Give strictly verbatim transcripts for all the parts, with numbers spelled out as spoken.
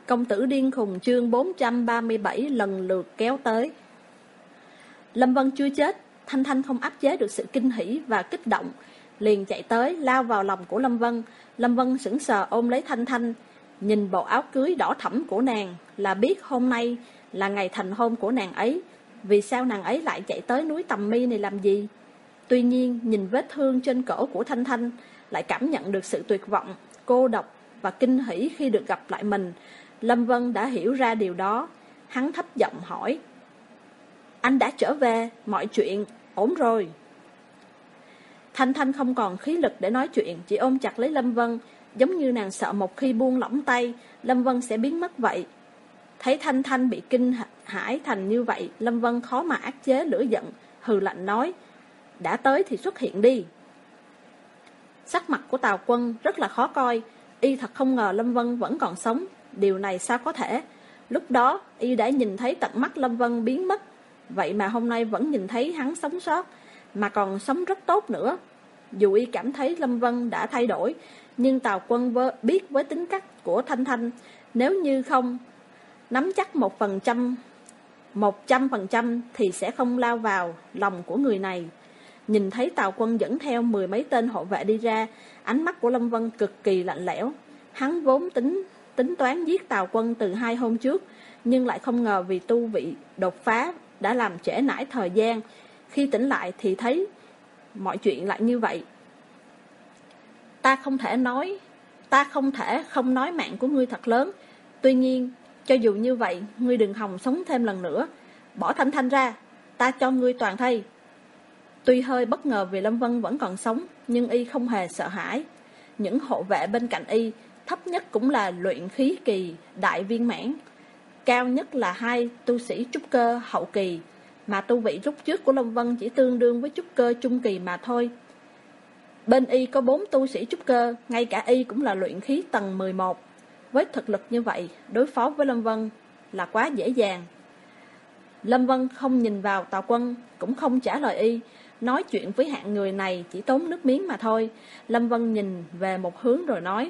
Công tử điên khùng chương bốn trăm ba mươi bảy lần lượt kéo tới. Lâm Vân chưa chết, Thanh Thanh không áp chế được sự kinh hỉ và kích động, liền chạy tới lao vào lòng của Lâm Vân. Lâm Vân sững sờ ôm lấy Thanh Thanh, nhìn bộ áo cưới đỏ thẫm của nàng là biết hôm nay là ngày thành hôn của nàng ấy. Vì sao nàng ấy lại chạy tới núi Tầm Mi này làm gì? Tuy nhiên nhìn vết thương trên cổ của Thanh Thanh, lại cảm nhận được sự tuyệt vọng, cô độc và kinh hỉ khi được gặp lại mình. Lâm Vân đã hiểu ra điều đó. Hắn thấp giọng hỏi: Anh đã trở về, mọi chuyện ổn rồi? Thanh Thanh không còn khí lực để nói chuyện, chỉ ôm chặt lấy Lâm Vân, giống như nàng sợ một khi buông lỏng tay, Lâm Vân sẽ biến mất vậy. Thấy Thanh Thanh bị kinh hãi thành như vậy, Lâm Vân khó mà áp chế lửa giận, hừ lạnh nói: Đã tới thì xuất hiện đi. Sắc mặt của Tào Quân rất là khó coi, y thật không ngờ Lâm Vân vẫn còn sống. Điều này sao có thể? Lúc đó y đã nhìn thấy tận mắt Lâm Vân biến mất, vậy mà hôm nay vẫn nhìn thấy hắn sống sót, mà còn sống rất tốt nữa. Dù y cảm thấy Lâm Vân đã thay đổi, nhưng Tào Quân biết với tính cách của Thanh Thanh, nếu như không nắm chắc một phần trăm, một trăm phần trăm thì sẽ không lao vào lòng của người này. Nhìn thấy Tào Quân dẫn theo mười mấy tên hộ vệ đi ra, ánh mắt của Lâm Vân cực kỳ lạnh lẽo. Hắn vốn tính tính toán giết Tào Quân từ hai hôm trước, nhưng lại không ngờ vì tu vị đột phá đã làm trễ nải thời gian. Khi tỉnh lại thì thấy mọi chuyện lại như vậy. Ta không thể nói, ta không thể không nói mạng của ngươi thật lớn. Tuy nhiên, cho dù như vậy, ngươi đừng hòng sống thêm lần nữa. Bỏ Thanh Thanh ra, ta cho ngươi toàn thây. Tuy hơi bất ngờ vì Lâm Vân vẫn còn sống, nhưng y không hề sợ hãi. Những hộ vệ bên cạnh y, thấp nhất cũng là luyện khí kỳ đại viên mãn, cao nhất là hai tu sĩ trúc cơ hậu kỳ, mà tu vị lúc trước của Lâm Vân chỉ tương đương với trúc cơ trung kỳ mà thôi. Bên y có bốn tu sĩ trúc cơ, ngay cả y cũng là luyện khí tầng mười một. Với thực lực như vậy, đối phó với Lâm Vân là quá dễ dàng. Lâm Vân không nhìn vào Tào Quân, cũng không trả lời y. Nói chuyện với hạng người này chỉ tốn nước miếng mà thôi. Lâm Vân nhìn về một hướng rồi nói: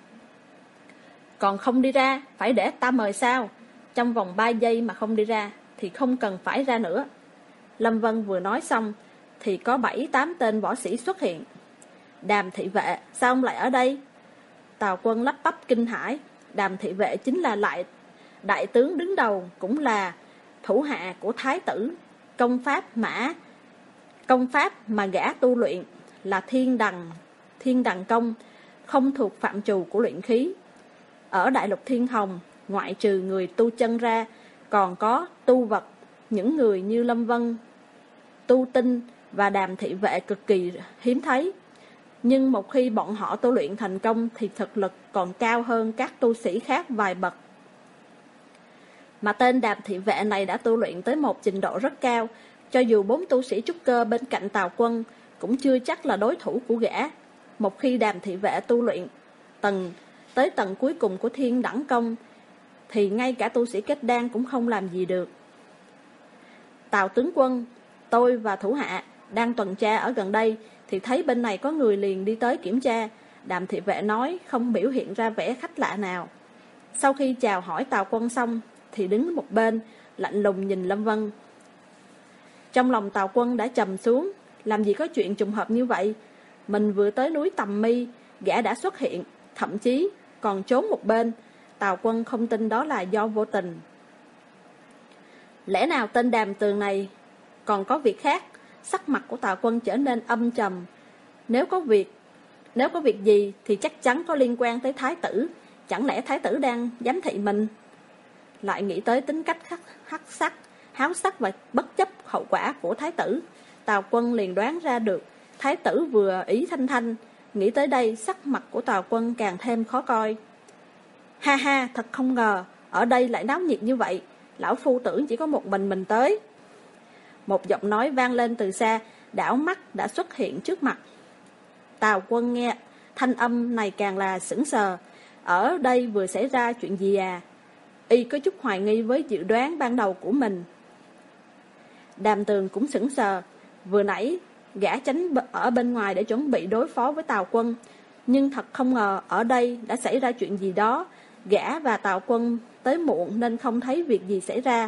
Còn không đi ra, phải để ta mời sao? Trong vòng ba giây mà không đi ra thì không cần phải ra nữa. Lâm Vân vừa nói xong thì có bảy tám tên võ sĩ xuất hiện. Đàm thị vệ, sao ông lại ở đây? Tào Quân lắp bắp kinh hãi. Đàm thị vệ chính là lại đại tướng đứng đầu, cũng là thủ hạ của thái tử. Công pháp mã Công pháp mà gã tu luyện là thiên đằng Thiên đằng công, không thuộc phạm trù của luyện khí. Ở đại lục Thiên Hồng, ngoại trừ người tu chân ra, còn có tu vật. Những người như Lâm Vân, tu tinh và Đàm thị vệ cực kỳ hiếm thấy. Nhưng một khi bọn họ tu luyện thành công thì thực lực còn cao hơn các tu sĩ khác vài bậc. Mà tên Đàm thị vệ này đã tu luyện tới một trình độ rất cao. Cho dù bốn tu sĩ trúc cơ bên cạnh Tào Quân cũng chưa chắc là đối thủ của gã. Một khi Đàm thị vệ tu luyện tầng tới tầng cuối cùng của thiên đẳng công thì ngay cả tu sĩ kết đan cũng không làm gì được. Tào tướng quân, tôi và thủ hạ đang tuần tra ở gần đây thì thấy bên này có người liền đi tới kiểm tra. Đàm thị vệ nói, không biểu hiện ra vẻ khách lạ nào. Sau khi chào hỏi Tào Quân xong thì đứng một bên lạnh lùng nhìn Lâm Vân. Trong lòng Tào Quân đã trầm xuống. Làm gì có chuyện trùng hợp như vậy? Mình vừa tới núi Tầm Mi, gã đã xuất hiện, thậm chí còn trốn một bên. Tào Quân không tin đó là do vô tình. Lẽ nào tên Đàm Tường này còn có việc khác? Sắc mặt của Tào Quân trở nên âm trầm. Nếu có việc Nếu có việc gì thì chắc chắn có liên quan tới thái tử. Chẳng lẽ thái tử đang giám thị mình? Lại nghĩ tới tính cách khắc, hắc sắc, háo sắc và bất chấp hậu quả của thái tử, Tào Quân liền đoán ra được thái tử vừa ý Thanh Thanh. Nghĩ tới đây, sắc mặt của Tào Quân càng thêm khó coi. Ha ha, thật không ngờ ở đây lại náo nhiệt như vậy. Lão phu tưởng chỉ có một mình mình tới. Một giọng nói vang lên từ xa, đảo mắt đã xuất hiện trước mặt. Tào Quân nghe thanh âm này càng là sững sờ. Ở đây vừa xảy ra chuyện gì à? Y có chút hoài nghi với dự đoán ban đầu của mình. Đàm Tường cũng sững sờ. Vừa nãy gã tránh ở bên ngoài để chuẩn bị đối phó với Tào Quân, nhưng thật không ngờ ở đây đã xảy ra chuyện gì đó. Gã và Tào Quân tới muộn nên không thấy việc gì xảy ra.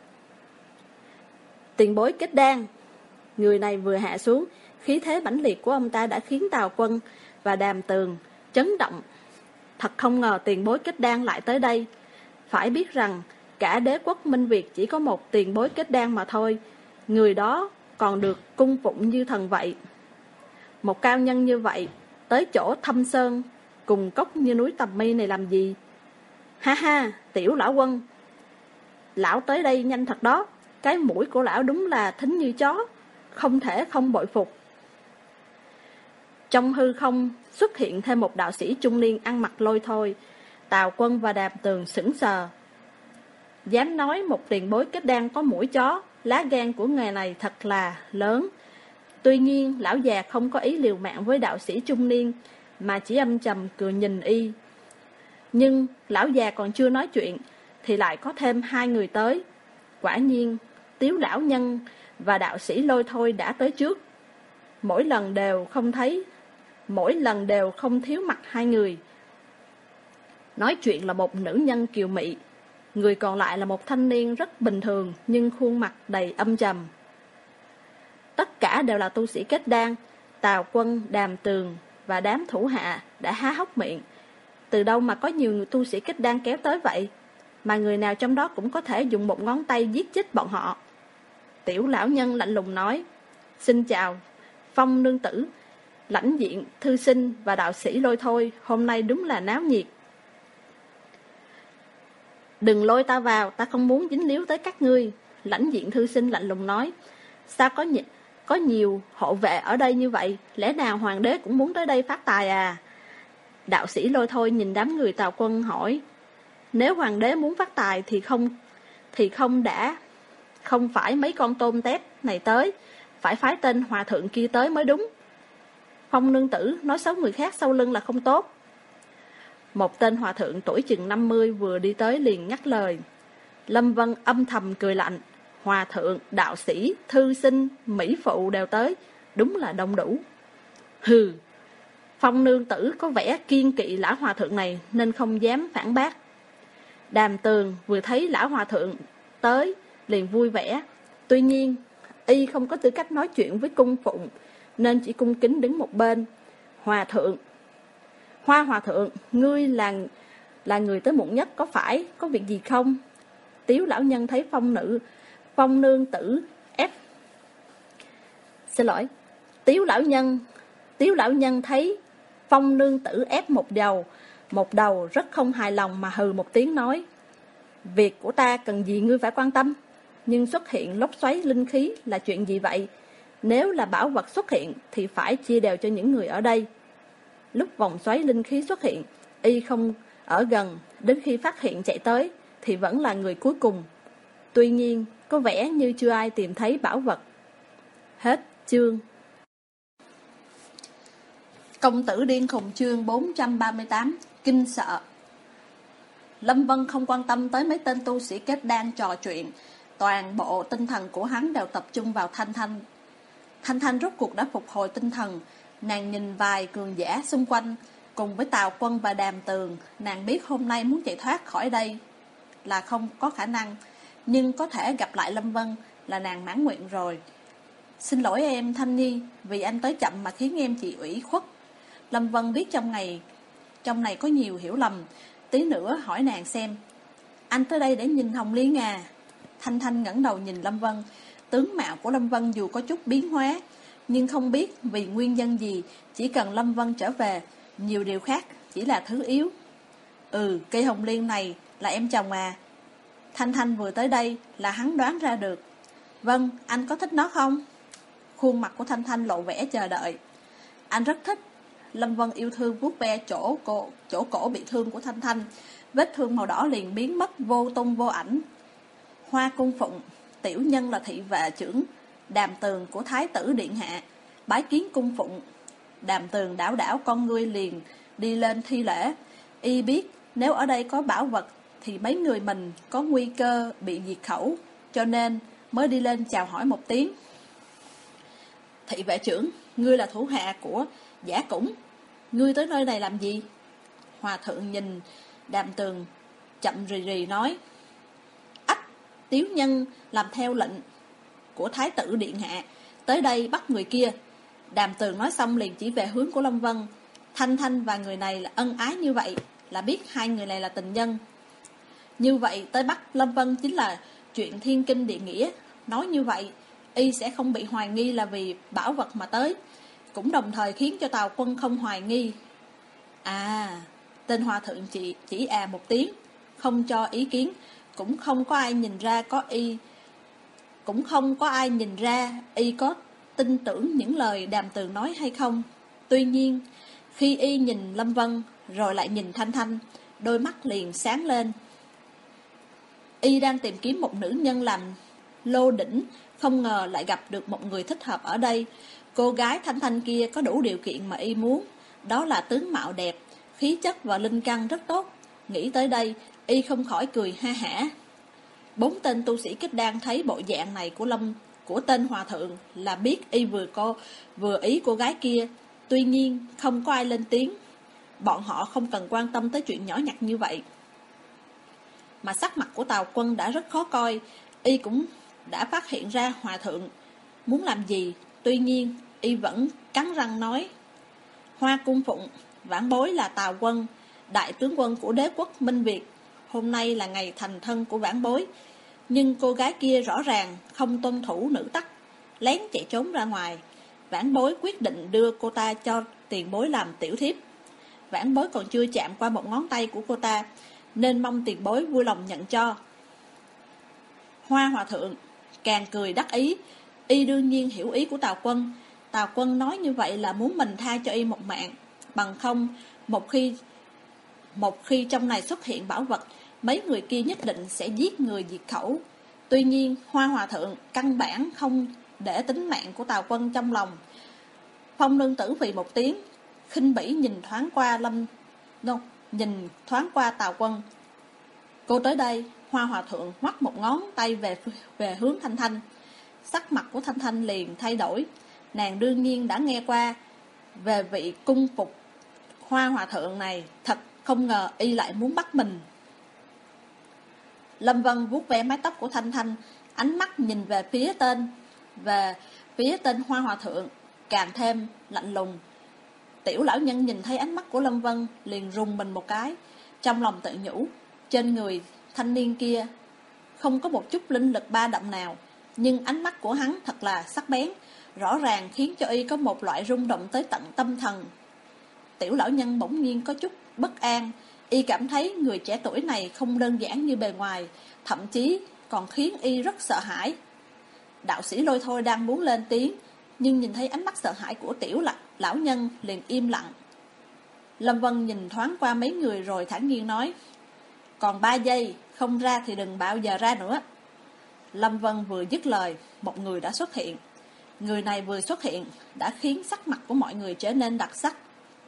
Tiền bối Kết Đan. Người này vừa hạ xuống, khí thế mãnh liệt của ông ta đã khiến Tào Quân và Đàm Tường chấn động. Thật không ngờ tiền bối Kết Đan lại tới đây. Phải biết rằng cả đế quốc Minh Việt chỉ có một tiền bối Kết Đan mà thôi. Người đó còn được cung phụng như thần vậy. Một cao nhân như vậy tới chỗ thâm sơn cùng cốc như núi Tầm Mi này làm gì? Ha ha, Tiểu lão quân, lão tới đây nhanh thật đó. Cái mũi của lão đúng là thính như chó, không thể không bội phục. Trong hư không xuất hiện thêm một đạo sĩ trung niên ăn mặc lôi thôi. Tào Quân và Đàm Tường sững sờ. Dám nói một tiền bối Kết Đan có mũi chó, lá gan của người này thật là lớn. Tuy nhiên lão già không có ý liều mạng với đạo sĩ trung niên, mà chỉ âm trầm cười nhìn y. Nhưng lão già còn chưa nói chuyện thì lại có thêm hai người tới. Quả nhiên Tiếu lão nhân và đạo sĩ lôi thôi đã tới trước. Mỗi lần đều không thấy Mỗi lần đều không thiếu mặt hai người. Nói chuyện là một nữ nhân kiều mị, người còn lại là một thanh niên rất bình thường nhưng khuôn mặt đầy âm trầm. Tất cả đều là tu sĩ Kết Đan. Tào Quân, Đàm Tường và đám thủ hạ đã há hốc miệng. Từ đâu mà có nhiều người tu sĩ Kết Đan kéo tới vậy, mà người nào trong đó cũng có thể dùng một ngón tay giết chết bọn họ. Tiểu lão nhân lạnh lùng nói: Xin chào Phong nương tử, lãnh diện, thư sinh và đạo sĩ lôi thôi, hôm nay đúng là náo nhiệt. Đừng lôi ta vào, ta không muốn dính líu tới các ngươi. Lãnh diện thư sinh lạnh lùng nói: Sao có, nh- có nhiều hộ vệ ở đây như vậy, lẽ nào hoàng đế cũng muốn tới đây phát tài à? Đạo sĩ lôi thôi nhìn đám người Tào Quân hỏi: Nếu hoàng đế muốn phát tài thì không Thì không đã Không phải mấy con tôm tép này tới, phải phái tên hòa thượng kia tới mới đúng. Phong nương tử, nói xấu người khác sau lưng là không tốt. Một tên hòa thượng tuổi chừng năm mươi vừa đi tới liền ngắt lời. Lâm Vân âm thầm cười lạnh. Hòa thượng, đạo sĩ, thư sinh, mỹ phụ đều tới, đúng là đông đủ. Hừ, Phong nương tử có vẻ kiên kỵ lão hòa thượng này nên không dám phản bác. Đàm Tường vừa thấy lão hòa thượng tới liền vui vẻ. Tuy nhiên y không có tư cách nói chuyện với cung phụng nên chỉ cung kính đứng một bên. Hòa thượng, Hoa hòa thượng, ngươi là là người tới muộn nhất, có phải có việc gì không? Tiếu lão nhân thấy phong nữ phong nương tử ép xin lỗi tiếu lão nhân tiếu lão nhân thấy phong nương tử ép một đầu một đầu rất không hài lòng mà hừ một tiếng nói: Việc của ta cần gì ngươi phải quan tâm, nhưng xuất hiện lốc xoáy linh khí là chuyện gì vậy? Nếu là bảo vật xuất hiện thì phải chia đều cho những người ở đây. Lúc vòng xoáy linh khí xuất hiện, y không ở gần, đến khi phát hiện chạy tới thì vẫn là người cuối cùng. Tuy nhiên có vẻ như chưa ai tìm thấy bảo vật. Hết chương. Công tử điên khùng chương bốn trăm ba mươi tám. Kinh sợ. Lâm Vân không quan tâm tới mấy tên tu sĩ Kết Đan trò chuyện. Toàn bộ tinh thần của hắn đều tập trung vào Thanh Thanh. Thanh Thanh rốt cuộc đã phục hồi tinh thần. Nàng nhìn vài cường giả xung quanh, cùng với Tào Quân và Đàm Tường. Nàng biết hôm nay muốn chạy thoát khỏi đây là không có khả năng, nhưng có thể gặp lại Lâm Vân là nàng mãn nguyện rồi. Xin lỗi em Thanh Nhi, vì anh tới chậm mà khiến em chị ủy khuất. Lâm Vân biết trong ngày Trong này có nhiều hiểu lầm. Tí nữa hỏi nàng xem. Anh tới đây để nhìn Hồng Liên à? Thanh Thanh ngẩng đầu nhìn Lâm Vân. Tướng mạo của Lâm Vân dù có chút biến hóa, nhưng không biết vì nguyên nhân gì, chỉ cần Lâm Vân trở về, nhiều điều khác chỉ là thứ yếu. Ừ, cây hồng liên này là em chồng à? Thanh Thanh vừa tới đây là hắn đoán ra được. Vâng, anh có thích nó không? Khuôn mặt của Thanh Thanh lộ vẻ chờ đợi. Anh rất thích. Lâm Vân yêu thương vuốt ve chỗ cổ, chỗ cổ bị thương của Thanh Thanh. Vết thương màu đỏ liền biến mất vô tung vô ảnh. Hoa cung phụng, tiểu nhân là thị vệ trưởng Đàm Tường của Thái tử Điện Hạ, bái kiến cung phụng. Đàm Tường đảo đảo con ngươi liền đi lên thi lễ. Y biết nếu ở đây có bảo vật thì mấy người mình có nguy cơ bị diệt khẩu, cho nên mới đi lên chào hỏi một tiếng. Thị vệ trưởng, ngươi là thủ hạ của Giả Củng, ngươi tới nơi này làm gì? Hòa thượng nhìn Đàm Tường chậm rì rì nói: Ách, Tiếu nhân làm theo lệnh của Thái tử điện hạ, tới đây bắt người kia. Đàm Tường nói xong liền chỉ về hướng của Lâm Vân. Thanh Thanh và người này là ân ái như vậy, là biết hai người này là tình nhân. Như vậy tới bắt Lâm Vân chính là chuyện thiên kinh địa nghĩa. Nói như vậy, y sẽ không bị hoài nghi là vì bảo vật mà tới, cũng đồng thời khiến cho Tào Quân không hoài nghi. À, tên hòa thượng chị chỉ à một tiếng, không cho ý kiến, cũng không có ai nhìn ra có y cũng không có ai nhìn ra y có tin tưởng những lời Đàm Tường nói hay không. Tuy nhiên, khi y nhìn Lâm Vân rồi lại nhìn Thanh Thanh, đôi mắt liền sáng lên. Y đang tìm kiếm một nữ nhân làm lô đỉnh, không ngờ lại gặp được một người thích hợp ở đây. Cô gái Thanh Thanh kia có đủ điều kiện mà y muốn, đó là tướng mạo đẹp, khí chất và linh căn rất tốt. Nghĩ tới đây, y không khỏi cười ha hả. Bốn tên tu sĩ kết đan thấy bộ dạng này của Lâm của tên hòa thượng là biết y vừa cô vừa ý cô gái kia. Tuy nhiên không có ai lên tiếng, bọn họ không cần quan tâm tới chuyện nhỏ nhặt như vậy. Mà sắc mặt của Tào Quân đã rất khó coi, y cũng đã phát hiện ra hòa thượng muốn làm gì. Tuy nhiên y vẫn cắn răng nói: Hoa cung phụng, vãn bối là Tào Quân, đại tướng quân của đế quốc Minh Việt. Hôm nay là ngày thành thân của vãn bối, nhưng cô gái kia rõ ràng không tuân thủ nữ tắc, lén chạy trốn ra ngoài. Vãn bối quyết định đưa cô ta cho tiền bối làm tiểu thiếp. Vãn bối còn chưa chạm qua một ngón tay của cô ta, nên mong tiền bối vui lòng nhận cho. Hoa hòa thượng càng cười đắc ý. Y đương nhiên hiểu ý của Tào Quân. Tào Quân nói như vậy là muốn mình tha cho y một mạng. Bằng không, một khi Một khi trong này xuất hiện bảo vật, mấy người kia nhất định sẽ giết người diệt khẩu. Tuy nhiên Hoa hòa thượng căn bản không để tính mạng của Tào Quân trong lòng. Phong nương tử vì một tiếng, khinh bỉ nhìn thoáng qua Lâm no, nhìn thoáng qua Tào Quân. Cô tới đây. Hoa hòa thượng ngoắc một ngón tay về về hướng Thanh Thanh. Sắc mặt của Thanh Thanh liền thay đổi. Nàng đương nhiên đã nghe qua về vị cung phục Hoa hòa thượng này, thật không ngờ y lại muốn bắt mình. Lâm Vân vuốt ve mái tóc của Thanh Thanh, ánh mắt nhìn về phía tên về phía tên Hoa hòa thượng càng thêm lạnh lùng. Tiểu lão nhân nhìn thấy ánh mắt của Lâm Vân liền rùng mình một cái, trong lòng tự nhủ, trên người thanh niên kia không có một chút linh lực ba động nào, nhưng ánh mắt của hắn thật là sắc bén, rõ ràng khiến cho y có một loại rung động tới tận tâm thần. Tiểu lão nhân bỗng nhiên có chút bất an, y cảm thấy người trẻ tuổi này không đơn giản như bề ngoài, thậm chí còn khiến y rất sợ hãi. Đạo sĩ Lôi Thôi đang muốn lên tiếng, nhưng nhìn thấy ánh mắt sợ hãi của tiểu lão nhân liền im lặng. Lâm Vân nhìn thoáng qua mấy người rồi thản nhiên nói: Còn ba giây, không ra thì đừng bao giờ ra nữa. Lâm Vân vừa dứt lời, một người đã xuất hiện. Người này vừa xuất hiện đã khiến sắc mặt của mọi người trở nên đặc sắc.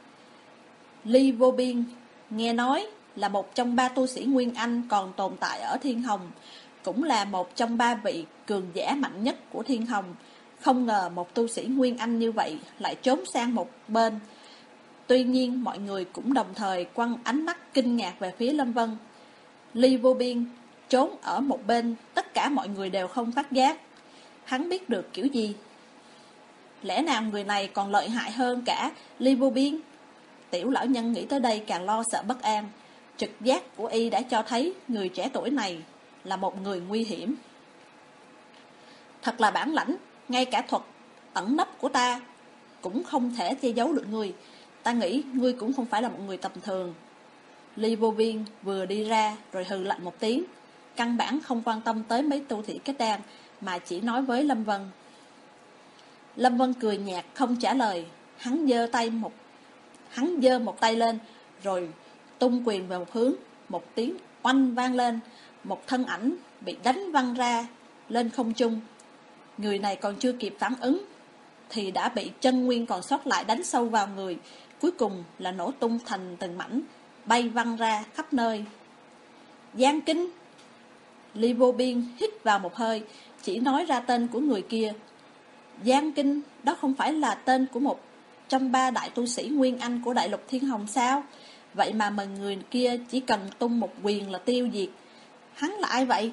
Ly Vô Biên, nghe nói là một trong ba tu sĩ Nguyên Anh còn tồn tại ở Thiên Hồng, cũng là một trong ba vị cường giả mạnh nhất của Thiên Hồng. Không ngờ một tu sĩ Nguyên Anh như vậy lại trốn sang một bên. Tuy nhiên mọi người cũng đồng thời quăng ánh mắt kinh ngạc về phía Lâm Vân. Ly Vô Biên trốn ở một bên, tất cả mọi người đều không phát giác. Hắn biết được kiểu gì? Lẽ nào người này còn lợi hại hơn cả Ly Vô Biên? Tiểu lão nhân nghĩ tới đây càng lo sợ bất an. Trực giác của y đã cho thấy người trẻ tuổi này là một người nguy hiểm. Thật là bản lãnh, ngay cả thuật ẩn nấp của ta cũng không thể che giấu được ngươi. Ta nghĩ ngươi cũng không phải là một người tầm thường. Ly Vô Biên vừa đi ra rồi hừ lạnh một tiếng, căn bản không quan tâm tới mấy tu sĩ kết đan, mà chỉ nói với Lâm Vân. Lâm Vân cười nhạt không trả lời. Hắn giơ tay một Hắn giơ một tay lên rồi tung quyền về một hướng. Một tiếng oanh vang lên, một thân ảnh bị đánh văng ra lên không trung. Người này còn chưa kịp phản ứng thì đã bị chân nguyên còn sót lại đánh sâu vào người, cuối cùng là nổ tung thành từng mảnh, bay văng ra khắp nơi. Giang Kinh. Ly Vô Biên hít vào một hơi, chỉ nói ra tên của người kia. Giang Kinh, đó không phải là tên của một trong ba đại tu sĩ Nguyên Anh của đại lục Thiên Hồng sao? Vậy mà mà người kia chỉ cần tung một quyền là tiêu diệt. Hắn là ai vậy?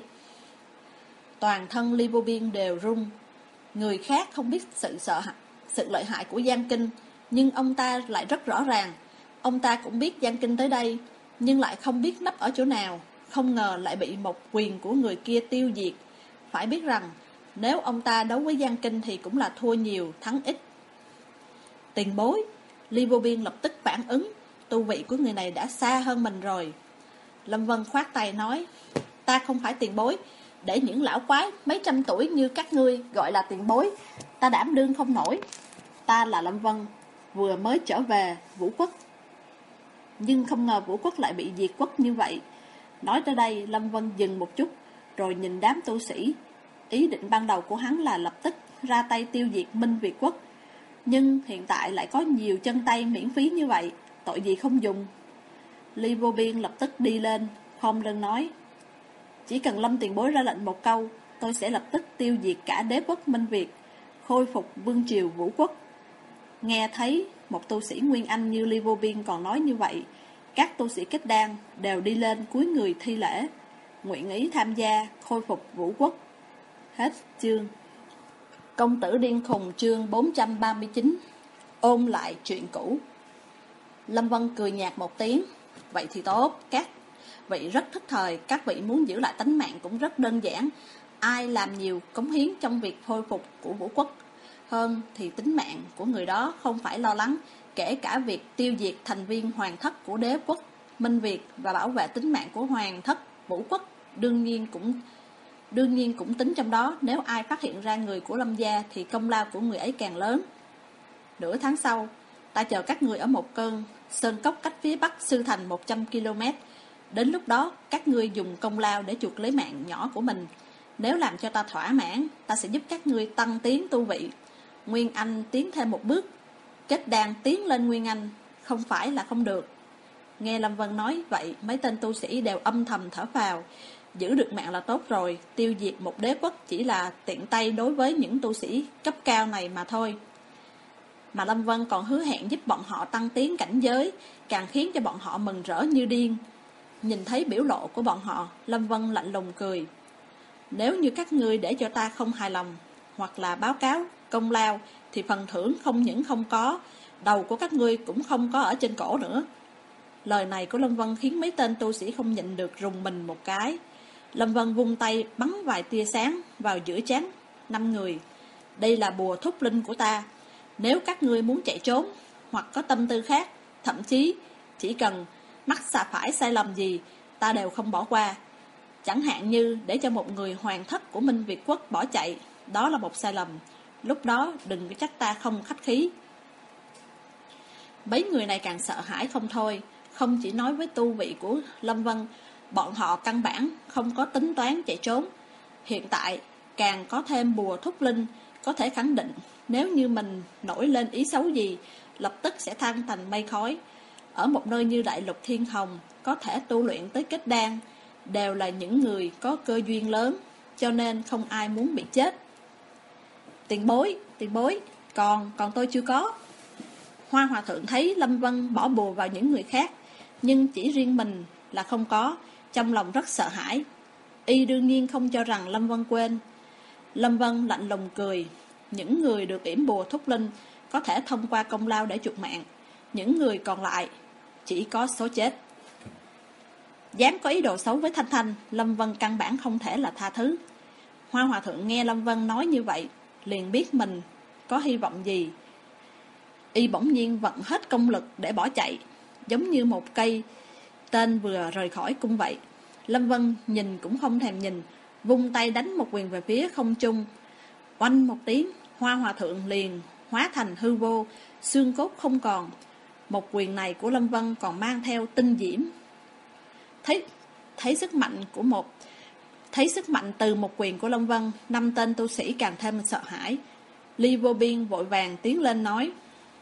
Toàn thân Li Vô Biên đều run. Người khác không biết sự sợ hãi, sự lợi hại của Giang Kinh, nhưng ông ta lại rất rõ ràng. Ông ta cũng biết Giang Kinh tới đây, nhưng lại không biết nấp ở chỗ nào. Không ngờ lại bị một quyền của người kia tiêu diệt. Phải biết rằng nếu ông ta đấu với Giang Kinh thì cũng là thua nhiều thắng ít. Tiền bối. Li Vô Biên lập tức phản ứng. Tu vị của người này đã xa hơn mình rồi. Lâm Vân khoát tay nói, ta không phải tiền bối, để những lão quái mấy trăm tuổi như các ngươi gọi là tiền bối, ta đảm đương không nổi. Ta là Lâm Vân, vừa mới trở về Vũ Quốc, nhưng không ngờ Vũ Quốc lại bị diệt quốc như vậy. Nói tới đây, Lâm Vân dừng một chút, rồi nhìn đám tu sĩ. Ý định ban đầu của hắn là lập tức ra tay tiêu diệt Minh Việt Quốc, nhưng hiện tại lại có nhiều chân tay miễn phí như vậy, tội gì không dùng. Li Vô Biên lập tức đi lên, khom lưng nói, chỉ cần Lâm tiền bối ra lệnh một câu, tôi sẽ lập tức tiêu diệt cả đế quốc Minh Việt, khôi phục vương triều Vũ Quốc. Nghe thấy một tu sĩ Nguyên Anh như Li Vô Biên còn nói như vậy, các tu sĩ kết đan đều đi lên cúi người thi lễ, nguyện ý tham gia khôi phục Vũ Quốc. Hết chương. Công tử điên khùng chương bốn trăm ba mươi chín. Ôn lại chuyện cũ. Lâm Vân cười nhạt một tiếng, vậy thì tốt, các vị rất thích thời, các vị muốn giữ lại tánh mạng cũng rất đơn giản. Ai làm nhiều cống hiến trong việc khôi phục của Vũ Quốc hơn thì tính mạng của người đó không phải lo lắng, kể cả việc tiêu diệt thành viên hoàng thất của đế quốc Minh Việt và bảo vệ tính mạng của hoàng thất Vũ Quốc đương nhiên cũng đương nhiên cũng tính trong đó. Nếu ai phát hiện ra người của Lâm gia thì công lao của người ấy càng lớn. Nửa tháng sau, ta chờ các người ở một cơn sơn cốc cách phía bắc Sư Thành một trăm ki lô mét. Đến lúc đó, các ngươi dùng công lao để chuộc lấy mạng nhỏ của mình. Nếu làm cho ta thỏa mãn, ta sẽ giúp các ngươi tăng tiến tu vị. Nguyên Anh tiến thêm một bước, kết đan tiến lên Nguyên Anh, không phải là không được. Nghe Lâm Vân nói vậy, mấy tên tu sĩ đều âm thầm thở phào. Giữ được mạng là tốt rồi, tiêu diệt một đế quốc chỉ là tiện tay đối với những tu sĩ cấp cao này mà thôi. Mà Lâm Vân còn hứa hẹn giúp bọn họ tăng tiến cảnh giới, càng khiến cho bọn họ mừng rỡ như điên. Nhìn thấy biểu lộ của bọn họ, Lâm Vân lạnh lùng cười. Nếu như các ngươi để cho ta không hài lòng, hoặc là báo cáo công lao, thì phần thưởng không những không có, đầu của các ngươi cũng không có ở trên cổ nữa. Lời này của Lâm Vân khiến mấy tên tu sĩ không nhịn được rùng mình một cái. Lâm Vân vung tay bắn vài tia sáng vào giữa trán năm người. Đây là bùa thúc linh của ta. Nếu các ngươi muốn chạy trốn, hoặc có tâm tư khác, thậm chí chỉ cần mắc xà phải sai lầm gì, ta đều không bỏ qua. Chẳng hạn như để cho một người hoàng thất của Minh Việt Quốc bỏ chạy, đó là một sai lầm. Lúc đó đừng có trách ta không khách khí. Mấy người này càng sợ hãi không thôi. Không chỉ nói với tu vị của Lâm Vân, bọn họ căn bản không có tính toán chạy trốn. Hiện tại càng có thêm bùa thúc linh, có thể khẳng định nếu như mình nổi lên ý xấu gì, lập tức sẽ tan thành mây khói. Ở một nơi như Đại Lục Thiên Hồng, có thể tu luyện tới kết đan đều là những người có cơ duyên lớn, cho nên không ai muốn bị chết. Tiền bối, tiền bối, còn, còn tôi chưa có. Hoa Hòa Thượng thấy Lâm Vân bỏ bùa vào những người khác, nhưng chỉ riêng mình là không có, trong lòng rất sợ hãi. Y đương nhiên không cho rằng Lâm Vân quên. Lâm Vân lạnh lùng cười. Những người được yểm bùa thúc linh có thể thông qua công lao để chuộc mạng, những người còn lại chỉ có số chết. Dám có ý đồ xấu với Thanh Thanh, Lâm Vân căn bản không thể là tha thứ. Hoa Hòa Thượng nghe Lâm Vân nói như vậy, liền biết mình có hy vọng gì. Y bỗng nhiên vận hết công lực để bỏ chạy, giống như một cây tên vừa rời khỏi cung vậy. Lâm Vân nhìn cũng không thèm nhìn, vung tay đánh một quyền về phía không trung. Oanh một tiếng, Hoa Hòa Thượng liền hóa thành hư vô, xương cốt không còn. Một quyền này của Lâm Vân còn mang theo tinh diễm. Thấy, thấy sức mạnh của một Thấy sức mạnh từ một quyền của Lâm Vân, năm tên tu sĩ càng thêm sợ hãi. Li Vô Biên vội vàng tiến lên nói: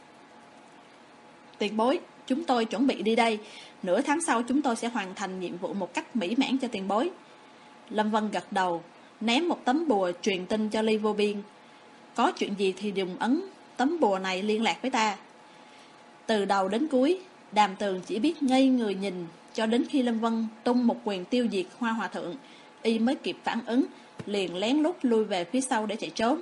Tiền bối, chúng tôi chuẩn bị đi đây. Nửa tháng sau chúng tôi sẽ hoàn thành nhiệm vụ một cách mỹ mãn cho tiền bối. Lâm Vân gật đầu, ném một tấm bùa truyền tin cho Li Vô Biên. Có chuyện gì thì dùng ấn tấm bùa này liên lạc với ta. Từ đầu đến cuối, Đàm Tường chỉ biết ngây người nhìn cho đến khi Lâm Vân tung một quyền tiêu diệt Hoa Hòa Thượng, y mới kịp phản ứng, liền lén lút lui về phía sau để chạy trốn.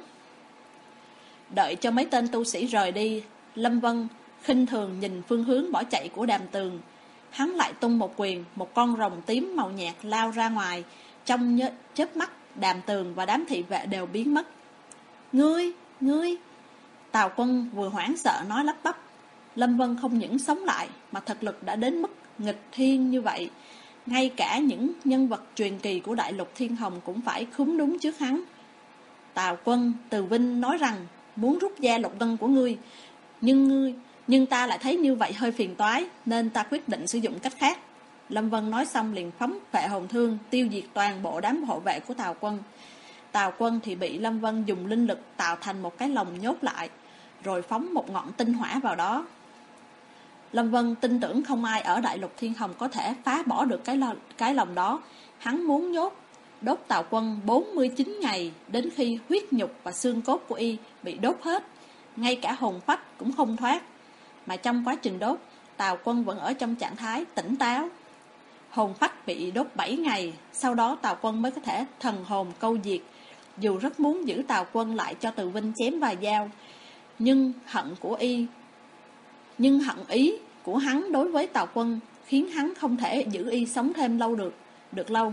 Đợi cho mấy tên tu sĩ rời đi, Lâm Vân khinh thường nhìn phương hướng bỏ chạy của Đàm Tường. Hắn lại tung một quyền, một con rồng tím màu nhạt lao ra ngoài. Trong chớp mắt, Đàm Tường và đám thị vệ đều biến mất. Ngươi, ngươi! Tào Quân vừa hoảng sợ nói lắp bắp. Lâm Vân không những sống lại mà thực lực đã đến mức nghịch thiên như vậy. Ngay cả những nhân vật truyền kỳ của đại lục Thiên Hồng cũng phải khúm núm trước hắn. Tào Quân, Từ Vinh nói rằng muốn rút da lục ngân của ngươi, nhưng ngươi, nhưng ta lại thấy như vậy hơi phiền toái, nên ta quyết định sử dụng cách khác. Lâm Vân nói xong liền phóng phệ hồn thương tiêu diệt toàn bộ đám hộ vệ của Tào Quân. Tào Quân thì bị Lâm Vân dùng linh lực tạo thành một cái lồng nhốt lại, rồi phóng một ngọn tinh hỏa vào đó. Lâm Vân tin tưởng không ai ở đại lục Thiên Hồng có thể phá bỏ được cái, lo, cái lồng đó. Hắn muốn nhốt đốt Tào Quân bốn mươi chín ngày, đến khi huyết nhục và xương cốt của y bị đốt hết, ngay cả hồn phách cũng không thoát. Mà trong quá trình đốt, Tào Quân vẫn ở trong trạng thái tỉnh táo. Hồn phách bị đốt bảy ngày, sau đó Tào Quân mới có thể thần hồn câu diệt. Dù rất muốn giữ Tào Quân lại cho Từ Vinh chém vài dao, nhưng hận của y Nhưng hận ý của hắn đối với Tào Quân khiến hắn không thể giữ y sống thêm lâu được, được lâu.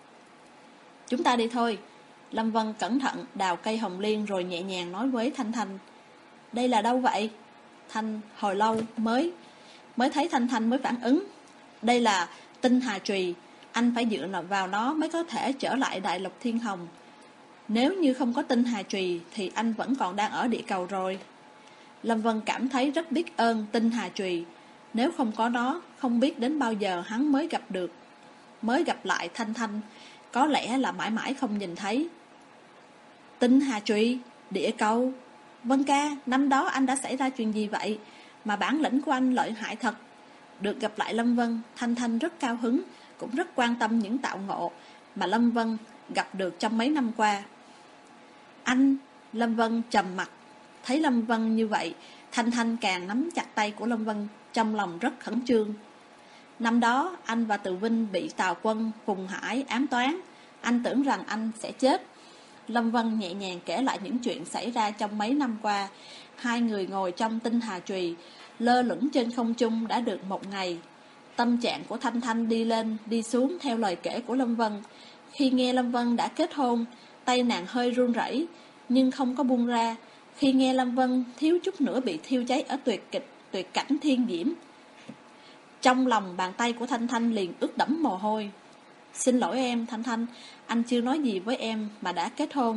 Chúng ta đi thôi. Lâm Vân cẩn thận đào cây hồng liên rồi nhẹ nhàng nói với Thanh Thanh. Đây là đâu vậy? Thanh hồi lâu mới mới thấy Thanh Thanh mới phản ứng. Đây là tinh hà trùy, anh phải dựa vào nó mới có thể trở lại đại lục Thiên Hồng. Nếu như không có tinh hà trùy thì anh vẫn còn đang ở địa cầu rồi. Lâm Vân cảm thấy rất biết ơn tinh hà trùy. Nếu không có nó, không biết đến bao giờ hắn mới gặp được Mới gặp lại Thanh Thanh, có lẽ là mãi mãi không nhìn thấy. Tinh hà trùy, địa cầu. Vân ca, năm đó anh đã xảy ra chuyện gì vậy mà bản lĩnh của anh lợi hại thật. Được gặp lại Lâm Vân, Thanh Thanh rất cao hứng, cũng rất quan tâm những tạo ngộ mà Lâm Vân gặp được trong mấy năm qua. Anh, Lâm Vân trầm mặt. Thấy Lâm Vân như vậy, Thanh Thanh càng nắm chặt tay của Lâm Vân, trong lòng rất khẩn trương. Năm đó, anh và Từ Vinh bị Tào Quân, Phùng Hải ám toán. Anh tưởng rằng anh sẽ chết. Lâm Vân nhẹ nhàng kể lại những chuyện xảy ra trong mấy năm qua. Hai người ngồi trong tinh hà trùy, lơ lửng trên không trung đã được một ngày. Tâm trạng của Thanh Thanh đi lên, đi xuống theo lời kể của Lâm Vân. Khi nghe Lâm Vân đã kết hôn, tay nàng hơi run rẩy, nhưng không có buông ra. Khi nghe Lâm Vân thiếu chút nữa bị thiêu cháy ở tuyệt kịch, tuyệt cảnh thiên diễm, trong lòng bàn tay của Thanh Thanh liền ướt đẫm mồ hôi. Xin lỗi em, Thanh Thanh, anh chưa nói gì với em mà đã kết hôn.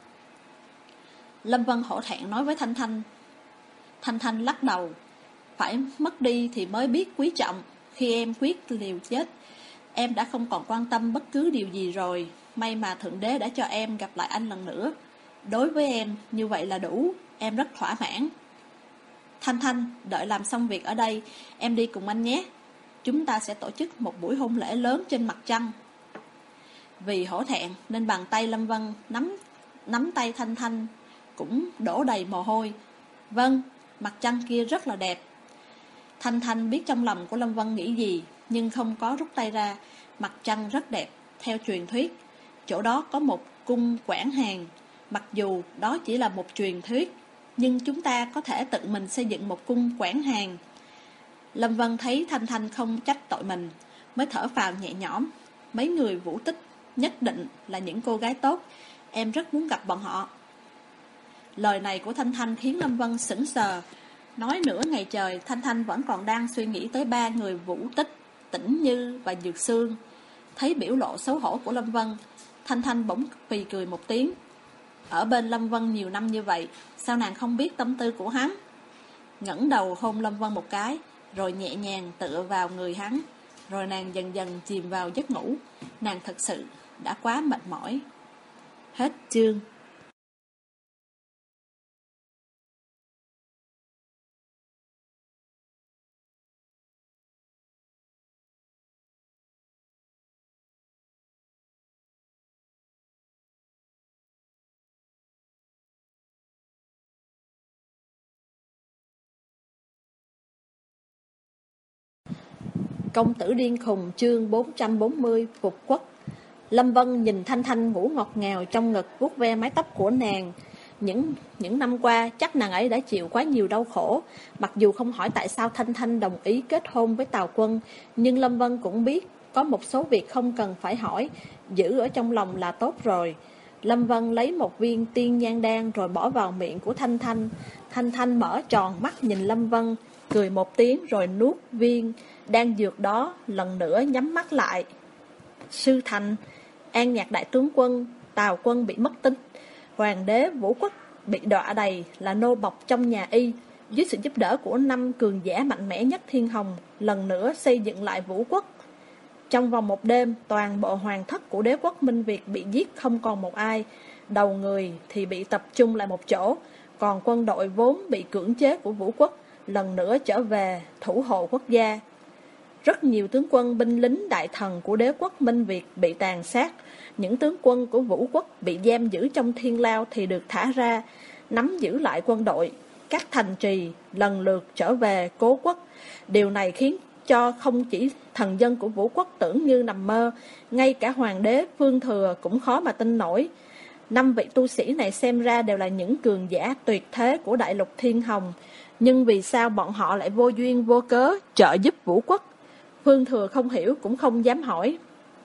Lâm Vân hổ thẹn nói với Thanh Thanh. Thanh Thanh lắc đầu. Phải mất đi thì mới biết quý trọng. Khi em quyết liều chết, em đã không còn quan tâm bất cứ điều gì rồi. May mà Thượng Đế đã cho em gặp lại anh lần nữa. Đối với em, như vậy là đủ. Em rất thỏa mãn. Thanh Thanh, đợi làm xong việc ở đây, em đi cùng anh nhé. Chúng ta sẽ tổ chức một buổi hôn lễ lớn trên mặt trăng. Vì hổ thẹn nên bàn tay Lâm Vân nắm, nắm tay Thanh Thanh cũng đổ đầy mồ hôi. Vâng, mặt trăng kia rất là đẹp. Thanh Thanh biết trong lòng của Lâm Vân nghĩ gì, nhưng không có rút tay ra. Mặt trăng rất đẹp. Theo truyền thuyết, chỗ đó có một cung quản hàng. Mặc dù đó chỉ là một truyền thuyết, nhưng chúng ta có thể tự mình xây dựng một cung quản hàng. Lâm Vân thấy Thanh Thanh không trách tội mình, mới thở phào nhẹ nhõm. Mấy người Vũ Tích nhất định là những cô gái tốt, em rất muốn gặp bọn họ. Lời này của Thanh Thanh khiến Lâm Vân sững sờ. Nói nửa ngày trời, Thanh Thanh vẫn còn đang suy nghĩ tới ba người Vũ Tích, Tĩnh Như và Dược Sương. Thấy biểu lộ xấu hổ của Lâm Vân, Thanh Thanh bỗng phì cười một tiếng. Ở bên Lâm Vân nhiều năm như vậy, sao nàng không biết tâm tư của hắn? Ngẩng đầu hôn Lâm Vân một cái, rồi nhẹ nhàng tựa vào người hắn. Rồi nàng dần dần chìm vào giấc ngủ. Nàng thật sự đã quá mệt mỏi. Hết chương. Công tử điên khùng chương bốn trăm bốn mươi phục quốc. Lâm Vân nhìn Thanh Thanh ngủ ngọt ngào trong ngực, vuốt ve mái tóc của nàng. Những những năm qua chắc nàng ấy đã chịu quá nhiều đau khổ. Mặc dù không hỏi tại sao Thanh Thanh đồng ý kết hôn với Tào Quân, nhưng Lâm Vân cũng biết có một số việc không cần phải hỏi, giữ ở trong lòng là tốt rồi. Lâm Vân lấy một viên tiên nhang đan rồi bỏ vào miệng của Thanh Thanh. Thanh Thanh mở tròn mắt nhìn Lâm Vân, cười một tiếng rồi nuốt viên đan dược đó, lần nữa nhắm mắt lại. Sư Thành, An Nhạc đại tướng quân, Tào Quân bị mất tích, Hoàng đế Vũ Quốc bị đọa đầy, là nô bộc trong nhà y. Dưới sự giúp đỡ của năm cường giả mạnh mẽ nhất Thiên Hồng, lần nữa xây dựng lại Vũ Quốc. Trong vòng một đêm, toàn bộ hoàng thất của đế quốc Minh Việt bị giết không còn một ai. Đầu người thì bị tập trung lại một chỗ, còn quân đội vốn bị cưỡng chế của Vũ Quốc lần nữa trở về thủ hộ quốc gia. Rất nhiều tướng quân binh lính đại thần của đế quốc Minh Việt bị tàn sát. Những tướng quân của Vũ Quốc bị giam giữ trong thiên lao thì được thả ra, nắm giữ lại quân đội. Các thành trì lần lượt trở về cố quốc. Điều này khiến cho không chỉ thần dân của Vũ Quốc tưởng như nằm mơ, ngay cả hoàng đế Phương Thừa cũng khó mà tin nổi. Năm vị tu sĩ này xem ra đều là những cường giả tuyệt thế của đại lục Thiên Hồng, nhưng vì sao bọn họ lại vô duyên vô cớ trợ giúp Vũ Quốc? Phương Thừa không hiểu cũng không dám hỏi.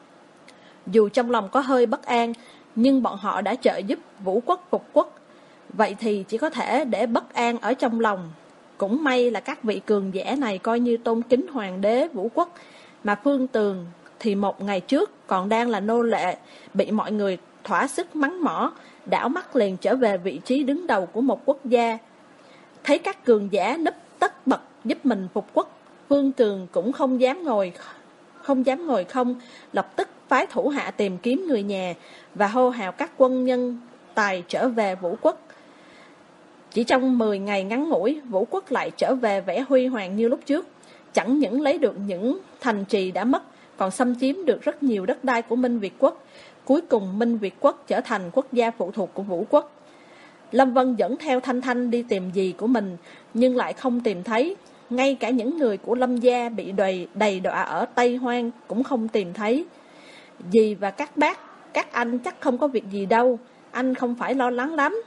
Dù trong lòng có hơi bất an, nhưng bọn họ đã trợ giúp Vũ Quốc phục quốc, vậy thì chỉ có thể để bất an ở trong lòng. Cũng may là các vị cường giả này coi như tôn kính hoàng đế Vũ Quốc, mà Phương Tường thì một ngày trước còn đang là nô lệ, bị mọi người thỏa sức mắng mỏ, đảo mắt liền trở về vị trí đứng đầu của một quốc gia. Thấy các cường giả núp tất bật giúp mình phục quốc, Phương Tường cũng không dám ngồi không dám ngồi không, lập tức phái thủ hạ tìm kiếm người nhà và hô hào các quân nhân tài trở về Vũ Quốc. Chỉ trong mười ngày ngắn ngủi, Vũ Quốc lại trở về vẻ huy hoàng như lúc trước. Chẳng những lấy được những thành trì đã mất, còn xâm chiếm được rất nhiều đất đai của Minh Việt Quốc. Cuối cùng Minh Việt Quốc trở thành quốc gia phụ thuộc của Vũ Quốc. Lâm Vân dẫn theo Thanh Thanh đi tìm dì của mình, nhưng lại không tìm thấy. Ngay cả những người của Lâm gia bị đầy, đầy đọa ở Tây Hoang cũng không tìm thấy. Dì và các bác, các anh chắc không có việc gì đâu, anh không phải lo lắng lắm.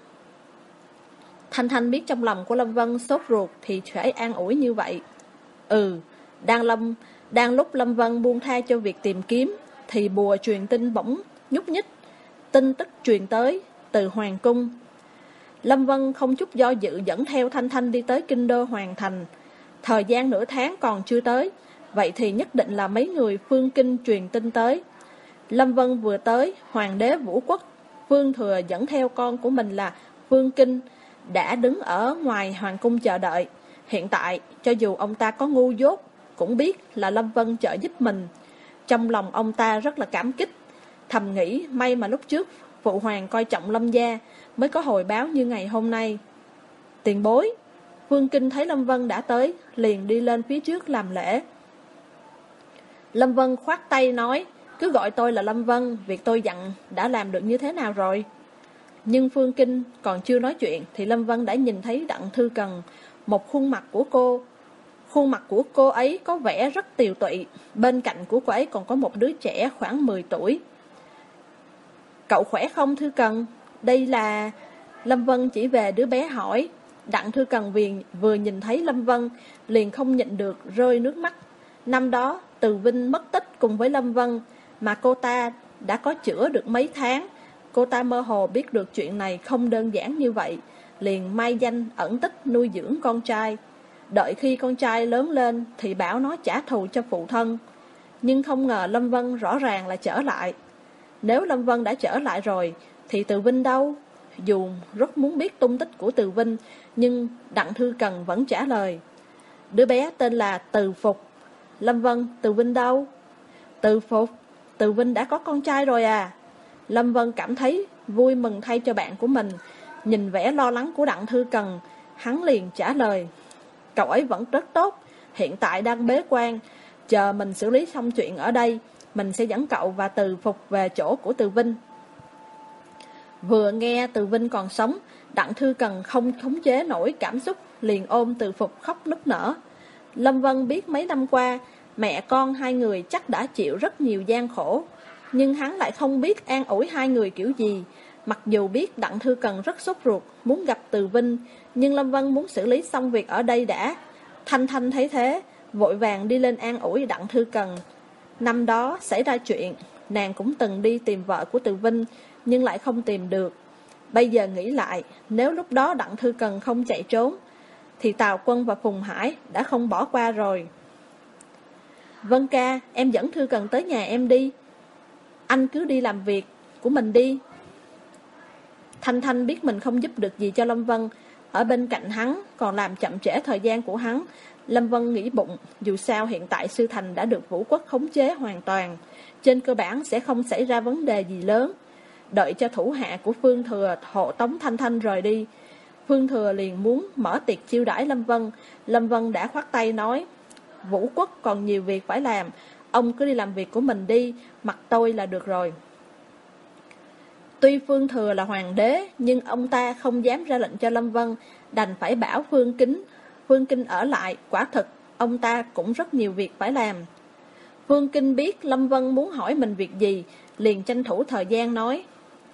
Thanh Thanh biết trong lòng của Lâm Vân sốt ruột thì phải an ủi như vậy. Ừ, đang, lâm, đang lúc Lâm Vân buông tha cho việc tìm kiếm, thì bùa truyền tin bỗng nhúc nhích. Tin tức truyền tới từ Hoàng Cung. Lâm Vân không chút do dự dẫn theo Thanh Thanh đi tới kinh đô Hoàng Thành. Thời gian nửa tháng còn chưa tới, vậy thì nhất định là mấy người phương kinh truyền tin tới. Lâm Vân vừa tới, hoàng đế Vũ Quốc Phương Thừa dẫn theo con của mình là Phương Kinh đã đứng ở ngoài hoàng cung chờ đợi. Hiện tại, cho dù ông ta có ngu dốt, cũng biết là Lâm Vân trợ giúp mình. Trong lòng ông ta rất là cảm kích, thầm nghĩ may mà lúc trước phụ hoàng coi trọng Lâm gia mới có hồi báo như ngày hôm nay. Tiền bối. Phương Kinh thấy Lâm Vân đã tới, liền đi lên phía trước làm lễ. Lâm Vân khoát tay nói, cứ gọi tôi là Lâm Vân, việc tôi dặn đã làm được như thế nào rồi? Nhưng Phương Kinh còn chưa nói chuyện thì Lâm Vân đã nhìn thấy Đặng Thư Cần. Một khuôn mặt của cô Khuôn mặt của cô ấy có vẻ rất tiều tụy. Bên cạnh của cô ấy còn có một đứa trẻ khoảng mười tuổi. Cậu khỏe không Thư Cần? Đây là... Lâm Vân chỉ về đứa bé hỏi. Đặng Thư Cần viền vừa nhìn thấy Lâm Vân liền không nhịn được rơi nước mắt. Năm đó Từ Vinh mất tích cùng với Lâm Vân, mà cô ta đã có chữa được mấy tháng. Cô ta mơ hồ biết được chuyện này không đơn giản như vậy, liền mai danh ẩn tích nuôi dưỡng con trai. Đợi khi con trai lớn lên thì bảo nó trả thù cho phụ thân. Nhưng không ngờ Lâm Vân rõ ràng là trở lại. Nếu Lâm Vân đã trở lại rồi thì Từ Vinh đâu? Dù rất muốn biết tung tích của Từ Vinh, nhưng Đặng Thư Cần vẫn trả lời. Đứa bé tên là Từ Phục. Lâm Vân, Từ Vinh đâu? Từ Phục, Từ Vinh đã có con trai rồi à? Lâm Vân cảm thấy vui mừng thay cho bạn của mình. Nhìn vẻ lo lắng của Đặng Thư Cần, hắn liền trả lời. Cậu ấy vẫn rất tốt, hiện tại đang bế quan. Chờ mình xử lý xong chuyện ở đây, mình sẽ dẫn cậu và Từ Phục về chỗ của Từ Vinh. Vừa nghe Từ Vinh còn sống, Đặng Thư Cần không khống chế nổi cảm xúc, liền ôm Từ Phục khóc nức nở. Lâm Vân biết mấy năm qua, Mẹ con hai người chắc đã chịu rất nhiều gian khổ, nhưng hắn lại không biết an ủi hai người kiểu gì. Mặc dù biết Đặng Thư Cần rất sốt ruột muốn gặp Từ Vinh, nhưng Lâm Vân muốn xử lý xong việc ở đây đã. Thanh Thanh thấy thế, vội vàng đi lên an ủi Đặng Thư Cần. Năm đó xảy ra chuyện, nàng cũng từng đi tìm vợ của Từ Vinh, nhưng lại không tìm được. Bây giờ nghĩ lại, nếu lúc đó Đặng Thư Cần không chạy trốn, thì Tào Quân và Phùng Hải đã không bỏ qua rồi. Vân ca, em dẫn Thư Cần tới nhà em đi. Anh cứ đi làm việc của mình đi. Thanh Thanh biết mình không giúp được gì cho Lâm Vân, ở bên cạnh hắn còn làm chậm trễ thời gian của hắn. Lâm Vân nghĩ bụng, dù sao hiện tại Sư Thành đã được Vũ Quốc khống chế hoàn toàn, trên cơ bản sẽ không xảy ra vấn đề gì lớn. Đợi cho thủ hạ của Phương Thừa hộ tống Thanh Thanh rời đi, Phương Thừa liền muốn mở tiệc chiêu đãi Lâm Vân. Lâm Vân đã khoát tay nói, Vũ Quốc còn nhiều việc phải làm, ông cứ đi làm việc của mình đi, mặc tôi là được rồi. Tuy Phương Thừa là hoàng đế, nhưng ông ta không dám ra lệnh cho Lâm Vân, đành phải bảo Phương Kính. Phương Kinh ở lại, quả thực, ông ta cũng rất nhiều việc phải làm. Phương Kinh biết Lâm Vân muốn hỏi mình việc gì, liền tranh thủ thời gian nói,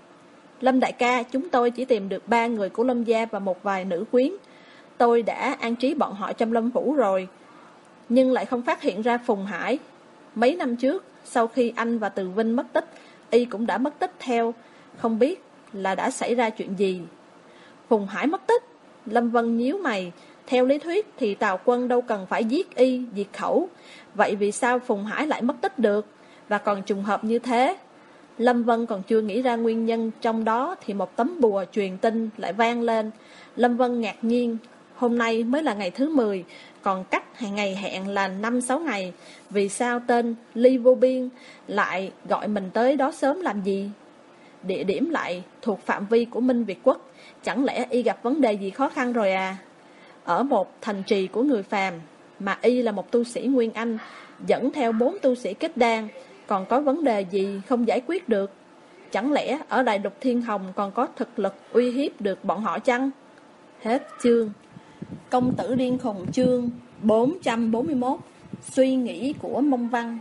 Lâm đại ca, chúng tôi chỉ tìm được ba người của Lâm gia và một vài nữ quyến. Tôi đã an trí bọn họ trong Lâm phủ rồi, nhưng lại không phát hiện ra Phùng Hải. Mấy năm trước, sau khi anh và Từ Vinh mất tích, y cũng đã mất tích theo, không biết là đã xảy ra chuyện gì. Phùng Hải mất tích? Lâm Vân nhíu mày. Theo lý thuyết thì Tào Quân đâu cần phải giết y, diệt khẩu. Vậy vì sao Phùng Hải lại mất tích được? Và còn trùng hợp như thế. Lâm Vân còn chưa nghĩ ra nguyên nhân trong đó thì một tấm bùa truyền tin lại vang lên. Lâm Vân ngạc nhiên, hôm nay mới là ngày thứ mười, còn cách ngày hẹn là năm sáu ngày. Vì sao tên Ly Vô Biên lại gọi mình tới đó sớm làm gì? Địa điểm lại thuộc phạm vi của Minh Việt Quốc, chẳng lẽ y gặp vấn đề gì khó khăn rồi à? Ở một thành trì của người phàm, mà y là một tu sĩ Nguyên Anh, dẫn theo bốn tu sĩ kết đan, còn có vấn đề gì không giải quyết được? Chẳng lẽ ở Đại Lục Thiên Hồng còn có thực lực uy hiếp được bọn họ chăng? Hết chương. Công tử điên khùng chương bốn trăm bốn mươi mốt. Suy nghĩ của Mông Văn.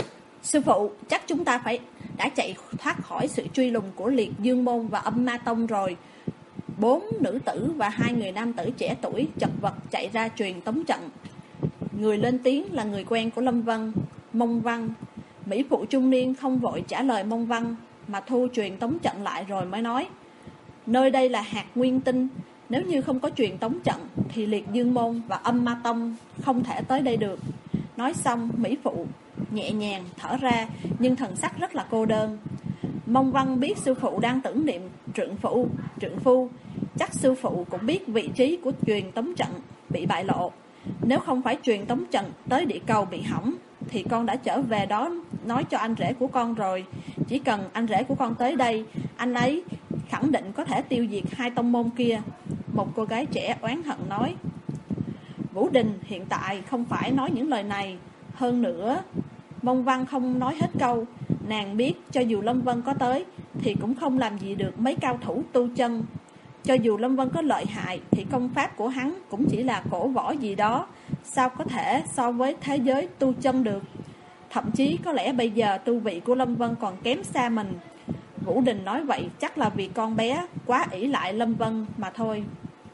Sư phụ, chắc chúng ta phải đã chạy thoát khỏi sự truy lùng của Liệt Dương Môn và Âm Ma Tông rồi. Bốn nữ tử và hai người nam tử trẻ tuổi chật vật chạy ra truyền tống trận. Người lên tiếng là người quen của Lâm Vân, Mông Văn. Mỹ phụ trung niên không vội trả lời Mông Văn, mà thu truyền tống trận lại rồi mới nói, nơi đây là hạt nguyên tinh, nếu như không có truyền tống trận thì Liệt Dương Môn và Âm Ma Tông không thể tới đây được. Nói xong, Mỹ phụ nhẹ nhàng thở ra, nhưng thần sắc rất là cô đơn. Mông Văn biết sư phụ đang tưởng niệm trượng phu, trượng phu, chắc sư phụ cũng biết vị trí của truyền tống trận bị bại lộ. Nếu không phải truyền tống trận tới địa cầu bị hỏng, thì con đã trở về đó nói cho anh rể của con rồi. Chỉ cần anh rể của con tới đây, anh ấy khẳng định có thể tiêu diệt hai tông môn kia. Một cô gái trẻ oán hận nói. Vũ Đình hiện tại không phải nói những lời này. Hơn nữa, Mông Văn không nói hết câu. Nàng biết cho dù Lâm Vân có tới thì cũng không làm gì được mấy cao thủ tu chân. Cho dù Lâm Vân có lợi hại thì công pháp của hắn cũng chỉ là cổ võ gì đó, sao có thể so với thế giới tu chân được. Thậm chí có lẽ bây giờ tu vị của Lâm Vân còn kém xa mình. Vũ Đình nói vậy chắc là vì con bé quá ỷ lại Lâm Vân mà thôi.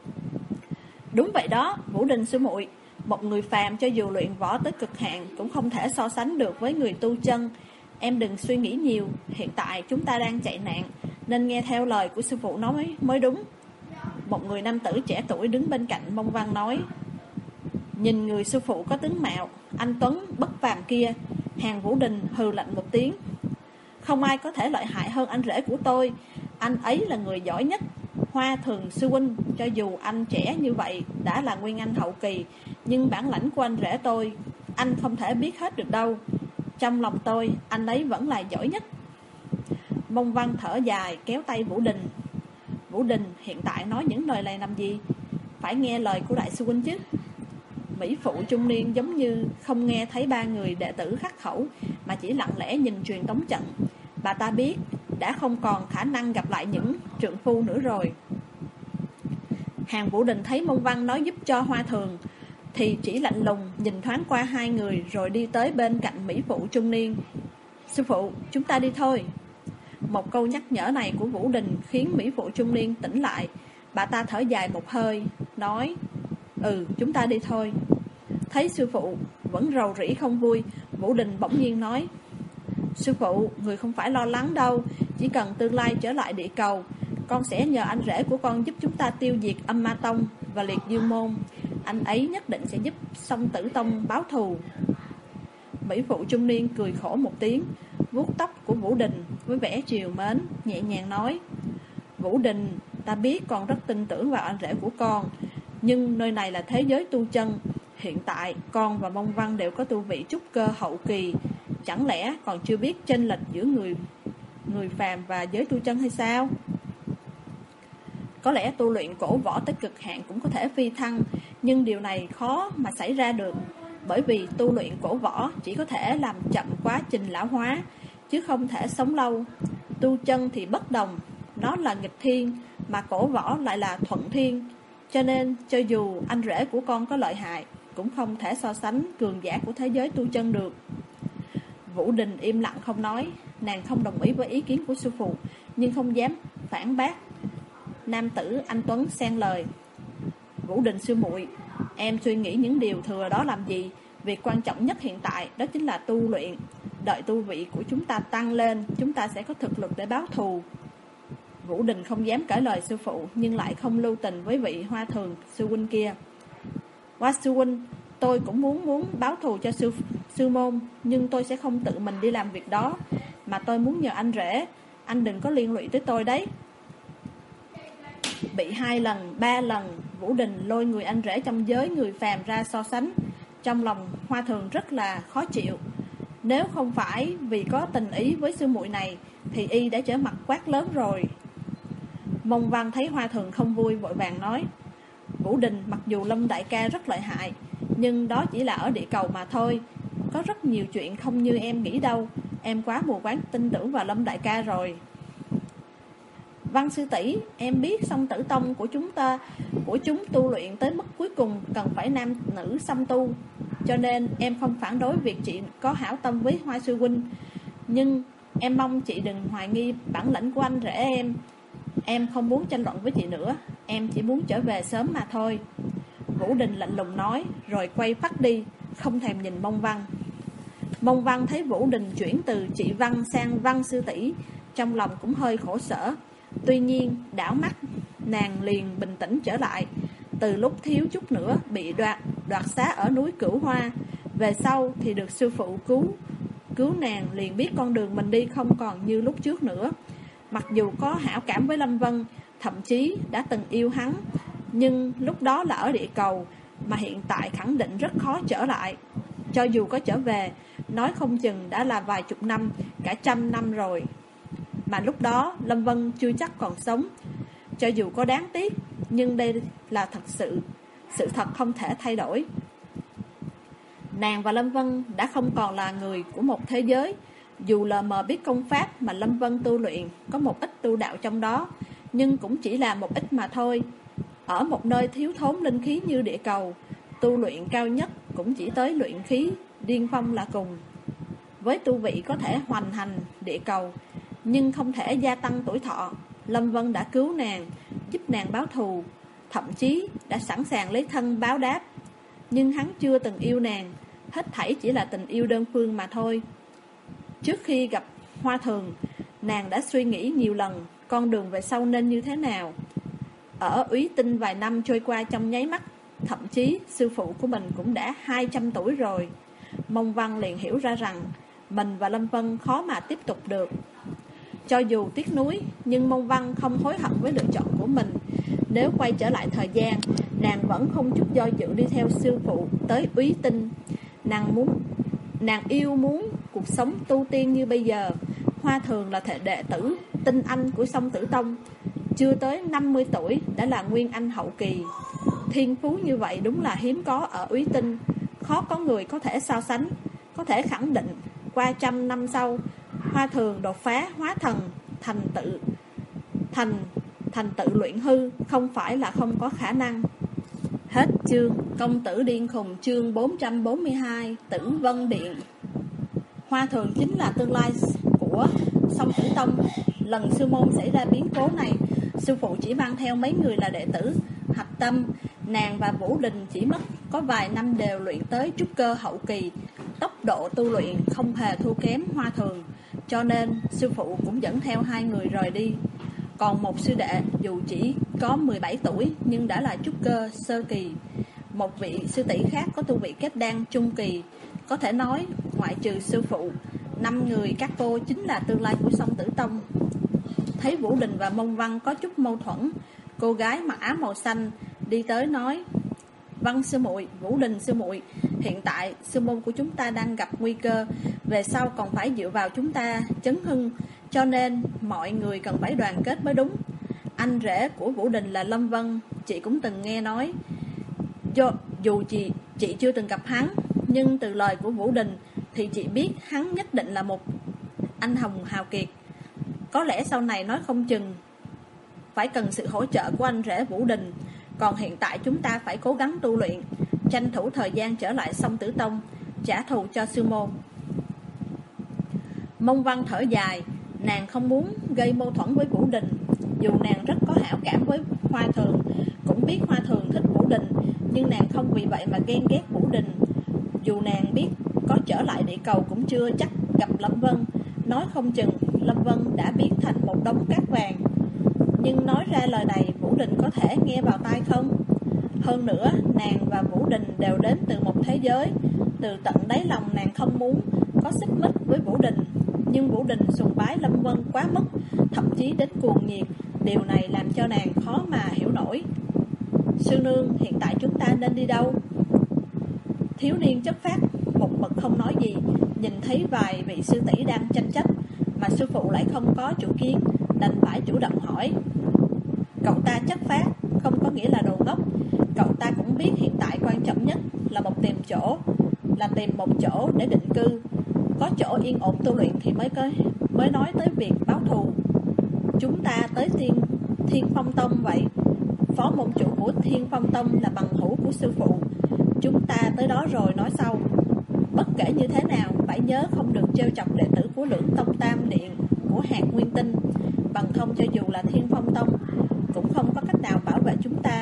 Đúng vậy đó, Vũ Đình sư muội, một người phàm cho dù luyện võ tới cực hạn cũng không thể so sánh được với người tu chân. Em đừng suy nghĩ nhiều, hiện tại chúng ta đang chạy nạn, nên nghe theo lời của sư phụ nói mới đúng. Một người nam tử trẻ tuổi đứng bên cạnh Mông Văn nói. Nhìn người sư phụ có tướng mạo anh tuấn bất phàm kia. Hàng Vũ Đình hừ lạnh một tiếng. Không ai có thể lợi hại hơn anh rể của tôi. Anh ấy là người giỏi nhất. Hoa Thường sư huynh, cho dù anh trẻ như vậy đã là Nguyên Anh hậu kỳ, nhưng bản lãnh của anh rể tôi anh không thể biết hết được đâu. Trong lòng tôi anh ấy vẫn là giỏi nhất. Mông Văn thở dài kéo tay Vũ Đình. Vũ Đình hiện tại nói những lời này làm gì? Phải nghe lời của đại sư huynh chứ. Mỹ phụ trung niên giống như không nghe thấy ba người đệ tử khắc khẩu, mà chỉ lặng lẽ nhìn truyền tống trận. Bà ta biết đã không còn khả năng gặp lại những trượng phu nữa rồi. Hàng Vũ Đình thấy Mông Văn nói giúp cho Hoa Thường thì chỉ lạnh lùng nhìn thoáng qua hai người rồi đi tới bên cạnh mỹ phụ trung niên. Sư phụ, chúng ta đi thôi. Một câu nhắc nhở này của Vũ Đình khiến mỹ phụ trung niên tỉnh lại. Bà ta thở dài một hơi, nói: Ừ, chúng ta đi thôi. Thấy sư phụ vẫn rầu rĩ không vui, Vũ Đình bỗng nhiên nói: Sư phụ, người không phải lo lắng đâu. Chỉ cần tương lai trở lại địa cầu, con sẽ nhờ anh rể của con giúp chúng ta tiêu diệt Âm Ma Tông và Liệt Dương Môn. Anh ấy nhất định sẽ giúp Song Tử Tông báo thù. Mỹ phụ trung niên cười khổ một tiếng, vuốt tóc của Vũ Đình với vẻ trìu mến, nhẹ nhàng nói: Vũ Đình, ta biết con rất tin tưởng vào anh rể của con, nhưng nơi này là thế giới tu chân. Hiện tại con và Mông Văn đều có tu vị trúc cơ hậu kỳ, chẳng lẽ còn chưa biết chênh lệch giữa người người phàm và giới tu chân hay sao? Có lẽ tu luyện cổ võ tới cực hạn cũng có thể phi thăng, nhưng điều này khó mà xảy ra được, bởi vì tu luyện cổ võ chỉ có thể làm chậm quá trình lão hóa, chứ không thể sống lâu. Tu chân thì bất đồng, nó là nghịch thiên, mà cổ võ lại là thuận thiên. Cho nên cho dù anh rể của con có lợi hại, cũng không thể so sánh cường giả của thế giới tu chân được. Vũ Đình im lặng không nói. Nàng không đồng ý với ý kiến của sư phụ, nhưng không dám phản bác. Nam tử anh Tuấn xen lời: Vũ Đình sư muội, em suy nghĩ những điều thừa đó làm gì? Việc quan trọng nhất hiện tại đó chính là tu luyện. Đợi tu vị của chúng ta tăng lên, chúng ta sẽ có thực lực để báo thù. Vũ Đình không dám cãi lời sư phụ, nhưng lại không lưu tình với vị Hoa Thường sư huynh kia. Hoa sư huynh, tôi cũng muốn muốn báo thù cho sư sư môn, nhưng tôi sẽ không tự mình đi làm việc đó, mà tôi muốn nhờ anh rể. Anh đừng có liên lụy tới tôi đấy. Bị hai lần, ba lần Vũ Đình lôi người anh rể trong giới người phàm ra so sánh, trong lòng Hoa Thường rất là khó chịu. Nếu không phải vì có tình ý với sư muội này thì y đã trở mặt quát lớn rồi. Mông Văn thấy Hoa Thường không vui, vội vàng nói: Vũ Đình, mặc dù Lâm đại ca rất lợi hại, nhưng đó chỉ là ở địa cầu mà thôi. Có rất nhiều chuyện không như em nghĩ đâu. Em quá mù quáng tin tưởng vào Lâm đại ca rồi. Văn sư tỷ, em biết Song Tử Tông của chúng ta Của chúng tu luyện tới mức cuối cùng cần phải nam nữ song tu, cho nên em không phản đối việc chị có hảo tâm với Hoa sư huynh. Nhưng em mong chị đừng hoài nghi bản lĩnh của anh rể em. Em không muốn tranh luận với chị nữa, em chỉ muốn trở về sớm mà thôi. Vũ Đình lạnh lùng nói, rồi quay phát đi, không thèm nhìn Mông Văn. Mông Văn thấy Vũ Đình chuyển từ chị Văn sang Văn sư tỷ, trong lòng cũng hơi khổ sở. Tuy nhiên đảo mắt, nàng liền bình tĩnh trở lại. Từ lúc thiếu chút nữa bị đoạt đoạt xá ở núi Cửu Hoa, về sau thì được sư phụ cứu Cứu nàng liền biết con đường mình đi không còn như lúc trước nữa. Mặc dù có hảo cảm với Lâm Vân, thậm chí đã từng yêu hắn, nhưng lúc đó là ở địa cầu, mà hiện tại khẳng định rất khó trở lại. Cho dù có trở về, nói không chừng đã là vài chục năm, cả trăm năm rồi. Mà lúc đó Lâm Vân chưa chắc còn sống. Cho dù có đáng tiếc, nhưng đây là thật sự, sự thật không thể thay đổi. Nàng và Lâm Vân đã không còn là người của một thế giới. Dù lờ mờ biết công pháp mà Lâm Vân tu luyện có một ít tu đạo trong đó, nhưng cũng chỉ là một ít mà thôi. Ở một nơi thiếu thốn linh khí như địa cầu, tu luyện cao nhất cũng chỉ tới luyện khí điên phong là cùng. Với tu vị có thể hoành hành địa cầu, nhưng không thể gia tăng tuổi thọ, Lâm Vân đã cứu nàng, giúp nàng báo thù, thậm chí đã sẵn sàng lấy thân báo đáp. Nhưng hắn chưa từng yêu nàng, hết thảy chỉ là tình yêu đơn phương mà thôi. Trước khi gặp Hoa Thường, nàng đã suy nghĩ nhiều lần con đường về sau nên như thế nào. Ở Úy Tinh vài năm trôi qua trong nháy mắt, thậm chí sư phụ của mình cũng đã hai trăm tuổi rồi. Mông Văn liền hiểu ra rằng mình và Lâm Vân khó mà tiếp tục được. Cho dù tiếc nuối, nhưng Mông Văn không hối hận với lựa chọn của mình. Nếu quay trở lại thời gian, nàng vẫn không chút do dự đi theo sư phụ tới Úy Tinh. Nàng muốn, nàng yêu muốn cuộc sống tu tiên như bây giờ. Hoa Thường là thể đệ tử tinh anh của Song Tử Tông, chưa tới năm mươi tuổi đã là nguyên anh hậu kỳ. Thiên phú như vậy đúng là hiếm có ở Úy Tinh, khó có người có thể so sánh. Có thể khẳng định qua trăm năm sau, Hoa Thường đột phá hóa thần, thành tự thành thành tự luyện hư không phải là không có khả năng. Hết chương. Công tử điên khùng chương bốn trăm bốn mươi hai. Tử Vân Điện. Hoa Thường chính là tương lai của Song Tử Tông. Lần sư môn xảy ra biến cố này, sư phụ chỉ mang theo mấy người là đệ tử hạch tâm. Nàng và Vũ Đình chỉ mất có vài năm đều luyện tới trúc cơ hậu kỳ, tốc độ tu luyện không hề thua kém Hoa Thường, cho nên sư phụ cũng dẫn theo hai người rời đi. Còn một sư đệ dù chỉ có mười bảy tuổi nhưng đã là trúc cơ sơ kỳ. Một vị sư tỷ khác có tu vị kết đan trung kỳ. Có thể nói ngoại trừ sư phụ, năm người các cô chính là tương lai của Song Tử Tông. Thấy Vũ Đình và Mông Văn có chút mâu thuẫn, cô gái mặc áo màu xanh đi tới nói: Văn sư muội, Vũ Đình sư muội, hiện tại sư môn của chúng ta đang gặp nguy cơ, về sau còn phải dựa vào chúng ta chấn hưng, cho nên mọi người cần phải đoàn kết mới đúng. Anh rể của Vũ Đình là Lâm Vân, chị cũng từng nghe nói. Do, dù chị, chị chưa từng gặp hắn, nhưng từ lời của Vũ Đình thì chị biết hắn nhất định là một anh hùng hào kiệt. Có lẽ sau này nói không chừng phải cần sự hỗ trợ của anh rể Vũ Đình. Còn hiện tại chúng ta phải cố gắng tu luyện, tranh thủ thời gian trở lại Song Tử Tông, trả thù cho sư môn. Mông Văn thở dài, nàng không muốn gây mâu thuẫn với Vũ Đình. Dù nàng rất có hảo cảm với Hoa Thường, cũng biết Hoa Thường thích Vũ Đình, nhưng nàng không vì vậy mà ghen ghét Vũ Đình. Dù nàng biết có trở lại địa cầu cũng chưa chắc gặp Lâm Vân, nói không chừng Lâm Vân đã biến thành một đống cát vàng. Nhưng nói ra lời này Vũ Đình có thể nghe vào tai không? Hơn nữa nàng và Vũ Đình đều đến từ một thế giới. Từ tận đáy lòng nàng không muốn có xích mích với Vũ Đình, nhưng Vũ Đình sùng bái Lâm Vân quá mức, thậm chí đến cuồng nhiệt. Điều này làm cho nàng khó mà hiểu nổi. Sư nương, hiện tại chúng ta nên đi đâu? Thiếu niên chất phác một mực không nói gì. Nhìn thấy vài vị sư tỷ đang tranh chấp mà sư phụ lại không có chủ kiến, đành phải chủ động hỏi. Cậu ta chất phác không có nghĩa là đồ ngốc. Cậu ta cũng biết hiện tại quan trọng nhất là một tìm chỗ, là tìm một chỗ để định cư. Có chỗ yên ổn tu luyện thì mới có, mới nói tới việc báo thù. Chúng ta tới Thiên, Thiên Phong Tông vậy. Phó môn chủ của Thiên Phong Tông là bằng hữu của sư phụ. Chúng ta tới đó rồi nói sau. Bất kể như thế nào, phải nhớ không được trêu chọc đệ tử của Lưỡng Tông Tam Điện của Hạt Nguyên Tinh. Bằng không cho dù là Thiên Phong Tông cũng không có cách nào bảo vệ chúng ta.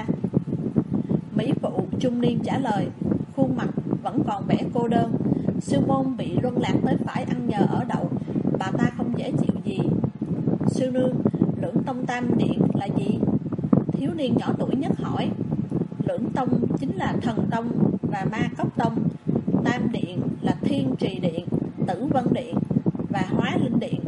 Mỹ phụ trung niên trả lời, khuôn mặt vẫn còn vẻ cô đơn. Sư môn bị luân lạc tới phải ăn nhờ ở đậu, bà ta không dễ chịu gì. Sư nương, Lưỡng Tông Tam Điện là gì? Thiếu niên nhỏ tuổi nhất hỏi. Lưỡng Tông chính là Thần Tông và Ma Cốc Tông. Tam Điện là Thiên Trì Điện, Tử Vân Điện và Hóa Linh Điện.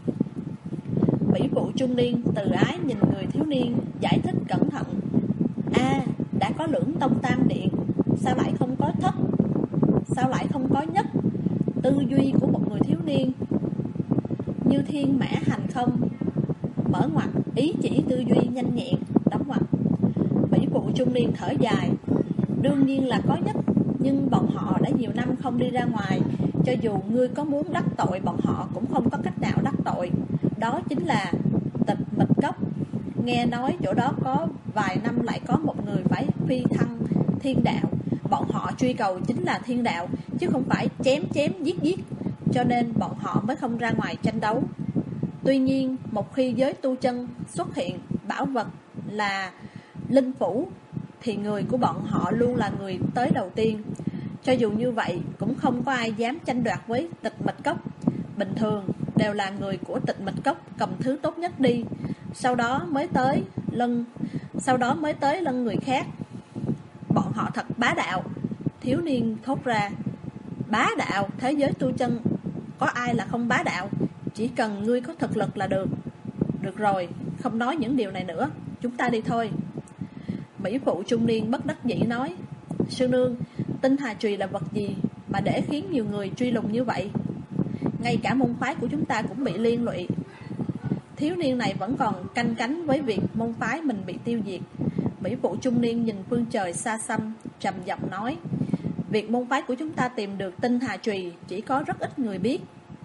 Mỹ phụ trung niên từ ái nhìn người thiếu niên, giải thích cẩn thận. A, à, đã có Lưỡng Tông Tam Điện, sao lại không có thất? Sao lại không có nhất? Tư duy của một người thiếu niên như thiên mã hành không. Mở ngoặt, ý chỉ tư duy nhanh nhẹn, đóng ngoặt. Mỹ phụ trung niên thở dài. Đương nhiên là có nhất, nhưng bọn họ đã nhiều năm không đi ra ngoài. Cho dù ngươi có muốn đắc tội bọn họ cũng không có cách nào đắc tội. Đó chính là Tịch Mịch Cốc. Nghe nói chỗ đó có vài năm lại có một người phải phi thăng thiên đạo. Bọn họ truy cầu chính là thiên đạo, chứ không phải chém chém giết giết, cho nên bọn họ mới không ra ngoài tranh đấu. Tuy nhiên, một khi giới tu chân xuất hiện bảo vật là linh phủ, thì người của bọn họ luôn là người tới đầu tiên. Cho dù như vậy, cũng không có ai dám tranh đoạt với Tịch Mịch Cốc. Bình thường đều là người của Tịch Mịch Cốc cầm thứ tốt nhất đi, sau đó mới tới lân, sau đó mới tới lân người khác. Bọn họ thật bá đạo. Thiếu niên thốt ra. Bá đạo? Thế giới tu chân có ai là không bá đạo? Chỉ cần ngươi có thực lực là được. Được rồi, không nói những điều này nữa, chúng ta đi thôi. Mỹ phụ trung niên bất đắc dĩ nói. Sư nương, Tinh Hà Trùy là vật gì mà để khiến nhiều người truy lùng như vậy? Ngay cả môn phái của chúng ta cũng bị liên lụy. Thiếu niên này vẫn còn canh cánh với việc môn phái mình bị tiêu diệt. Mỹ phụ trung niên nhìn phương trời xa xăm, trầm giọng nói. Việc môn phái của chúng ta tìm được Tinh Hà Trùy chỉ có rất ít người biết.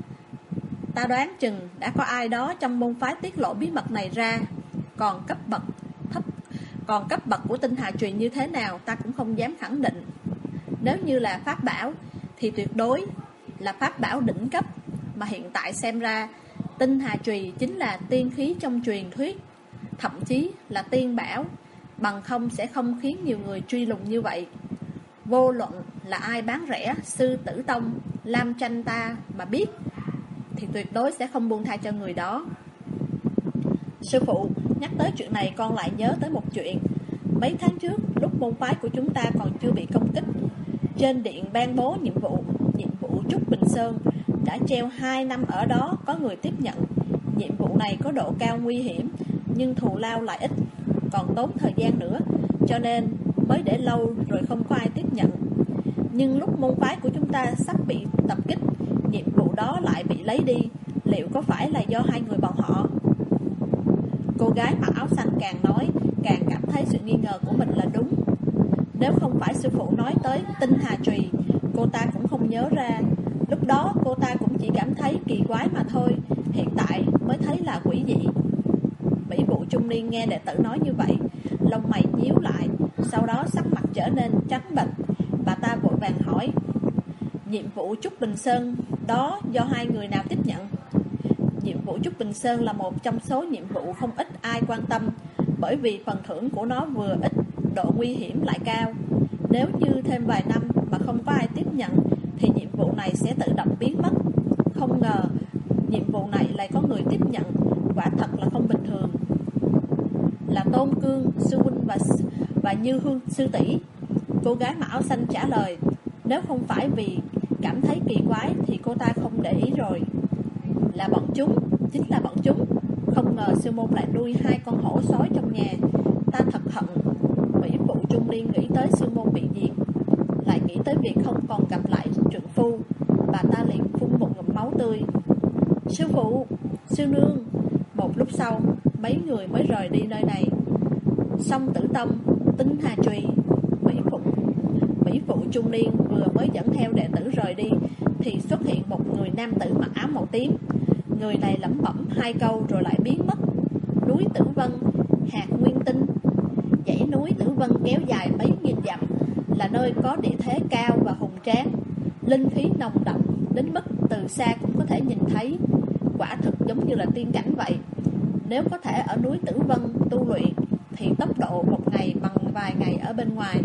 Ta đoán chừng đã có ai đó trong môn phái tiết lộ bí mật này ra. Còn cấp bậc thấp, Còn cấp bậc của tinh hà trùy như thế nào ta cũng không dám khẳng định. Nếu như là pháp bảo thì tuyệt đối là pháp bảo đỉnh cấp, mà hiện tại xem ra tinh hà trùy chính là tiên khí trong truyền thuyết, thậm chí là tiên bảo, bằng không sẽ không khiến nhiều người truy lùng như vậy. Vô luận là ai bán rẻ, Sư Tử Tông, Lam Tranh ta mà biết thì tuyệt đối sẽ không buông tha cho người đó. Sư phụ, nhắc tới chuyện này con lại nhớ tới một chuyện. Mấy tháng trước, lúc môn phái của chúng ta còn chưa bị công kích, trên điện ban bố nhiệm vụ, nhiệm vụ Trúc Bình Sơn đã treo hai năm ở đó, có người tiếp nhận. Nhiệm vụ này có độ cao nguy hiểm, nhưng thù lao lại ít, còn tốn thời gian nữa, cho nên mới để lâu rồi không có ai tiếp nhận. Nhưng lúc môn phái của chúng ta sắp bị tập kích, nhiệm vụ đó lại bị lấy đi. Liệu có phải là do hai người bọn họ? Cô gái mặc áo xanh càng nói càng cảm thấy sự nghi ngờ của mình là đúng. Nếu không phải sư phụ nói tới tinh hà trùy, cô ta cũng không nhớ ra. Lúc đó cô ta cũng chỉ cảm thấy kỳ quái mà thôi, hiện tại mới thấy là quỷ dị. Mỹ Vụ trung niên nghe đệ tử nói như vậy, lông mày nhíu lại, sau đó sắc mặt trở nên trắng bệch. Bà ta vội vàng hỏi: nhiệm vụ Trúc Bình Sơn đó do hai người nào tiếp nhận? Nhiệm vụ Trúc Bình Sơn là một trong số nhiệm vụ không ít ai quan tâm, bởi vì phần thưởng của nó vừa ít, độ nguy hiểm lại cao. Nếu như thêm vài năm mà không có ai tiếp nhận thì nhiệm vụ này sẽ tự động biến mất. Không ngờ nhiệm vụ này lại có người tiếp nhận, quả thật là không bình thường. Là Tôn Cương sư huynh và và Như Hương sư tỷ. Cô gái mặc áo xanh trả lời. Nếu không phải vì cảm thấy kỳ quái thì cô ta không để ý rồi. Là bọn chúng, chính là bọn chúng. Không ngờ sư môn lại nuôi hai con hổ sói trong nhà. Ta thật hận. Mỹ Phụ trung niên nghĩ tới sư môn bị diệt, lại nghĩ tới việc không còn gặp lại trượng phu. Bà ta liền phun một ngụm máu tươi. Sư phụ, sư nương. Một lúc sau, mấy người mới rời đi nơi này. Song Tử Tông, tinh hà trùy, Mỹ Phụ Mỹ Phụ trung niên vừa mới dẫn theo đệ tử rời đi thì xuất hiện một người nam tử mặc áo màu tím. Người này lẩm bẩm hai câu rồi lại biến mất. Núi Tử Vân, hạt nguyên tinh. Dãy núi Tử Vân kéo dài mấy nghìn dặm, là nơi có địa thế cao và hùng tráng, linh khí nồng đậm đến mức từ xa cũng có thể nhìn thấy. Quả thực giống như là tiên cảnh vậy. Nếu có thể ở núi Tử Vân tu luyện thì tốc độ một ngày bằng vài ngày ở bên ngoài.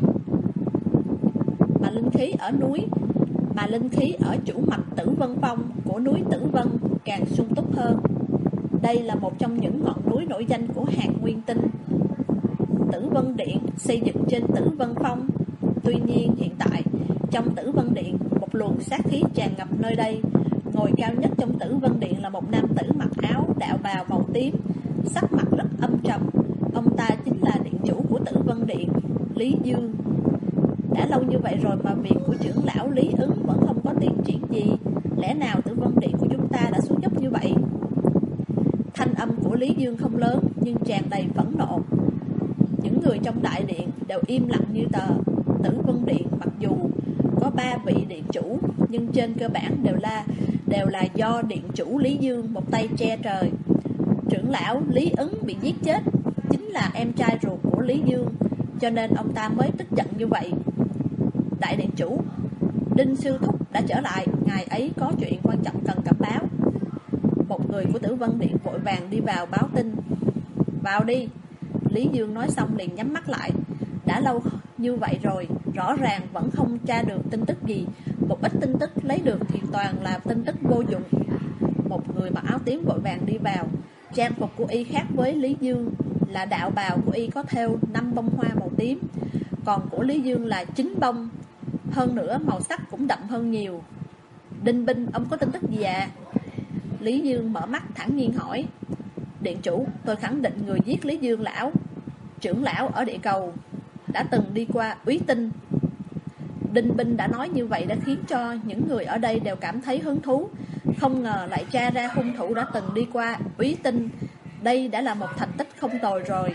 Mà linh khí ở núi Mà linh khí ở chủ mạch Tử Vân Phong của núi Tử Vân càng sung túc hơn. Đây là một trong những ngọn núi nổi danh của hạt nguyên tinh. Tử Vân Điện xây dựng trên Tử Vân Phong. Tuy nhiên hiện tại trong Tử Vân Điện một luồng sát khí tràn ngập nơi đây. Ngồi cao nhất trong Tử Vân Điện là một nam tử mặc áo đạo bào màu tím, sắc mặt rất âm trầm. Ông ta chính là điện chủ của Tử Vân Điện, Lý Dương. Đã lâu như vậy rồi mà việc của trưởng lão Lý Ứng vẫn không có tiến triển gì. Lẽ nào Tử Vân Điện của chúng ta đã xuống dốc như vậy? Thanh âm của Lý Dương không lớn nhưng tràn đầy phẫn nộ. Những người trong đại điện đều im lặng như tờ. Tử Vân Điện mặc dù có ba vị điện chủ, nhưng trên cơ bản đều là đều là do điện chủ Lý Dương một tay che trời. Trưởng lão Lý Ứng bị giết chết chính là em trai ruột của Lý Dương, cho nên ông ta mới tức giận như vậy. Đại điện chủ, Đinh Sư Thúc đã trở lại, ngài ấy có chuyện quan trọng cần cẩm báo. Một người của Tử Vân Điện vội vàng đi vào báo tin. Vào đi. Lý Dương nói xong liền nhắm mắt lại. Đã lâu như vậy rồi, rõ ràng vẫn không tra được tin tức gì. Một ít tin tức lấy được thì toàn là tin tức vô dụng. Một người mặc áo tím vội vàng đi vào. Trang phục của y khác với Lý Dương, là đạo bào của y có thêu năm bông hoa màu tím, còn của Lý Dương là chín bông. Hơn nữa màu sắc cũng đậm hơn nhiều. Đinh Binh, ông có tin tức gì ạ? À? Lý Dương mở mắt thẳng nhiên hỏi. Điện chủ, tôi khẳng định người giết Lý Dương lão, trưởng lão ở địa cầu, đã từng đi qua Úy Tinh. Đinh Binh đã nói như vậy đã khiến cho những người ở đây đều cảm thấy hứng thú. Không ngờ lại tra ra hung thủ đã từng đi qua Úy Tinh. Đây đã là một thành tích không tồi rồi.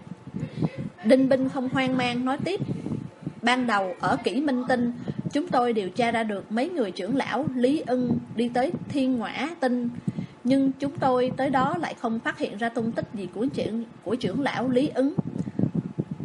Đinh Binh không hoang mang nói tiếp. Ban đầu ở Kỷ Minh Tinh, chúng tôi điều tra ra được mấy người trưởng lão Lý Ưng đi tới Thiên Ngõa Tinh, nhưng chúng tôi tới đó lại không phát hiện ra tung tích gì của trưởng, của trưởng lão Lý Ứng.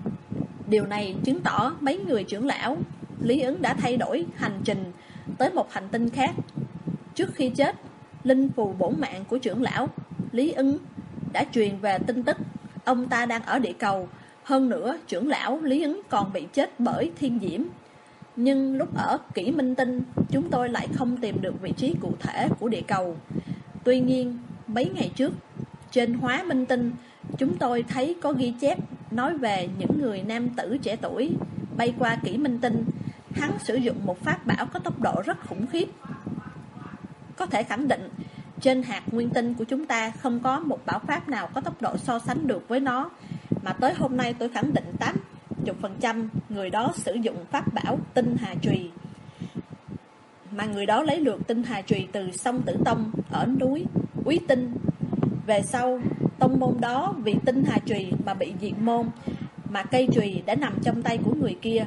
Điều này chứng tỏ mấy người trưởng lão Lý Ứng đã thay đổi hành trình tới một hành tinh khác. Trước khi chết, linh phù bổn mạng của trưởng lão Lý Ứng đã truyền về tin tức ông ta đang ở địa cầu. Hơn nữa, trưởng lão Lý Ứng còn bị chết bởi thiên diễm. Nhưng lúc ở Kỷ Minh Tinh, chúng tôi lại không tìm được vị trí cụ thể của địa cầu. Tuy nhiên, mấy ngày trước, trên Hóa Minh Tinh, chúng tôi thấy có ghi chép nói về những người nam tử trẻ tuổi bay qua Kỷ Minh Tinh. Hắn sử dụng một pháp bảo có tốc độ rất khủng khiếp. Có thể khẳng định, trên hạt nguyên tinh của chúng ta không có một bảo pháp nào có tốc độ so sánh được với nó. Mà tới hôm nay tôi khẳng định tám mươi phần trăm người đó sử dụng pháp bảo tinh hà trùy. Mà người đó lấy được tinh hà trùy từ sông Tử Tông ở núi Úy Tinh. Về sau, tông môn đó vì tinh hà trùy mà bị diệt môn, mà cây trùy đã nằm trong tay của người kia.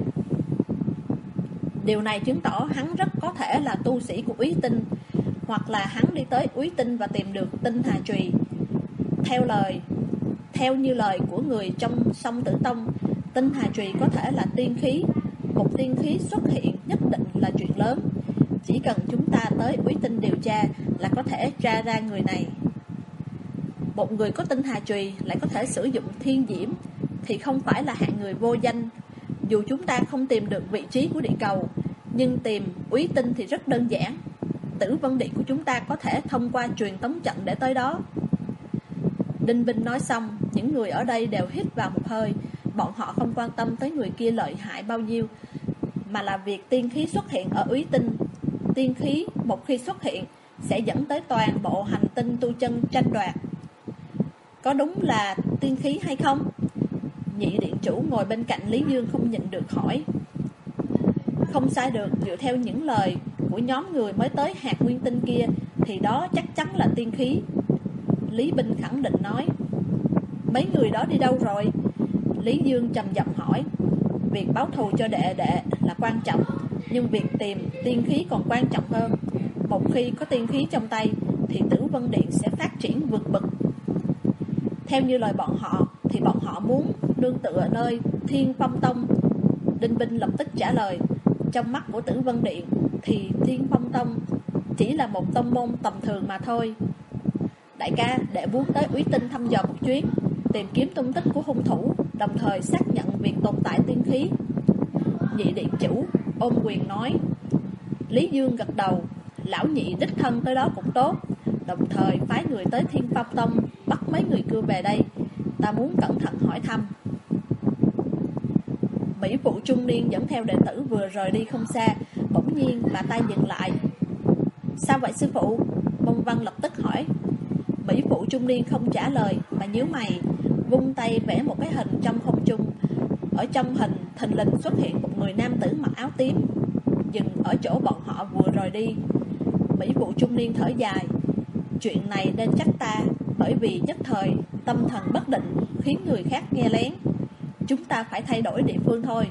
Điều này chứng tỏ hắn rất có thể là tu sĩ của Úy Tinh, hoặc là hắn đi tới Úy Tinh và tìm được tinh hà trùy. Theo lời Theo như lời của người trong sông Tử Tông, tinh hà trùy có thể là tiên khí. Một tiên khí xuất hiện nhất định là chuyện lớn. Chỉ cần chúng ta tới Úy Tinh điều tra là có thể tra ra người này. Một người có tinh hà trùy lại có thể sử dụng thiên diễm thì không phải là hạng người vô danh. Dù chúng ta không tìm được vị trí của địa cầu, nhưng tìm Úy Tinh thì rất đơn giản. Tử Vân Điện của chúng ta có thể thông qua truyền tống trận để tới đó. Đinh Vinh nói xong, những người ở đây đều hít vào một hơi. Bọn họ không quan tâm tới người kia lợi hại bao nhiêu, mà là việc tiên khí xuất hiện ở Úy Tinh. Tiên khí một khi xuất hiện sẽ dẫn tới toàn bộ hành tinh tu chân tranh đoạt. Có đúng là tiên khí hay không? Nhị điện chủ ngồi bên cạnh Lý Dương không nhịn được hỏi. Không sai được, dựa theo những lời của nhóm người mới tới hạt nguyên tinh kia thì đó chắc chắn là tiên khí. Lý Binh khẳng định nói. Mấy người đó đi đâu rồi? Lý Dương trầm giọng hỏi. Việc báo thù cho đệ đệ là quan trọng, nhưng việc tìm tiên khí còn quan trọng hơn. Một khi có tiên khí trong tay thì Tử Vân Điện sẽ phát triển vượt bậc. Theo như lời bọn họ thì bọn họ muốn nương tựa nơi Thiên Phong Tông. Đinh Vinh lập tức trả lời. Trong mắt của Tử Vân Điện thì Thiên Phong Tông chỉ là một tông môn tầm thường mà thôi. Đại ca, đệ muốn tới Úy Tinh thăm dò một chuyến, tìm kiếm tung tích của hung thủ, đồng thời xác nhận việc tồn tại tiên khí. Nhị điện chủ ôm quyền nói. Lý Dương gật đầu. Lão nhị đích thân tới đó cũng tốt, đồng thời phái người tới Thiên Phong Tông bắt mấy người cưa về đây. Ta muốn cẩn thận hỏi thăm. Mỹ phụ trung niên dẫn theo đệ tử vừa rời đi không xa, bỗng nhiên bà ta dừng lại. Sao vậy sư phụ? Mông Văn lập tức hỏi. Mỹ phụ trung niên không trả lời mà nhíu mày, vung tay vẽ một cái hình trong không trung. Ở trong hình thình lình xuất hiện một người nam tử mặc áo tím, dừng ở chỗ bọn họ vừa rời đi. Mỹ phụ trung niên thở dài. Chuyện này nên trách ta, bởi vì nhất thời tâm thần bất định khiến người khác nghe lén. Chúng ta phải thay đổi địa phương thôi.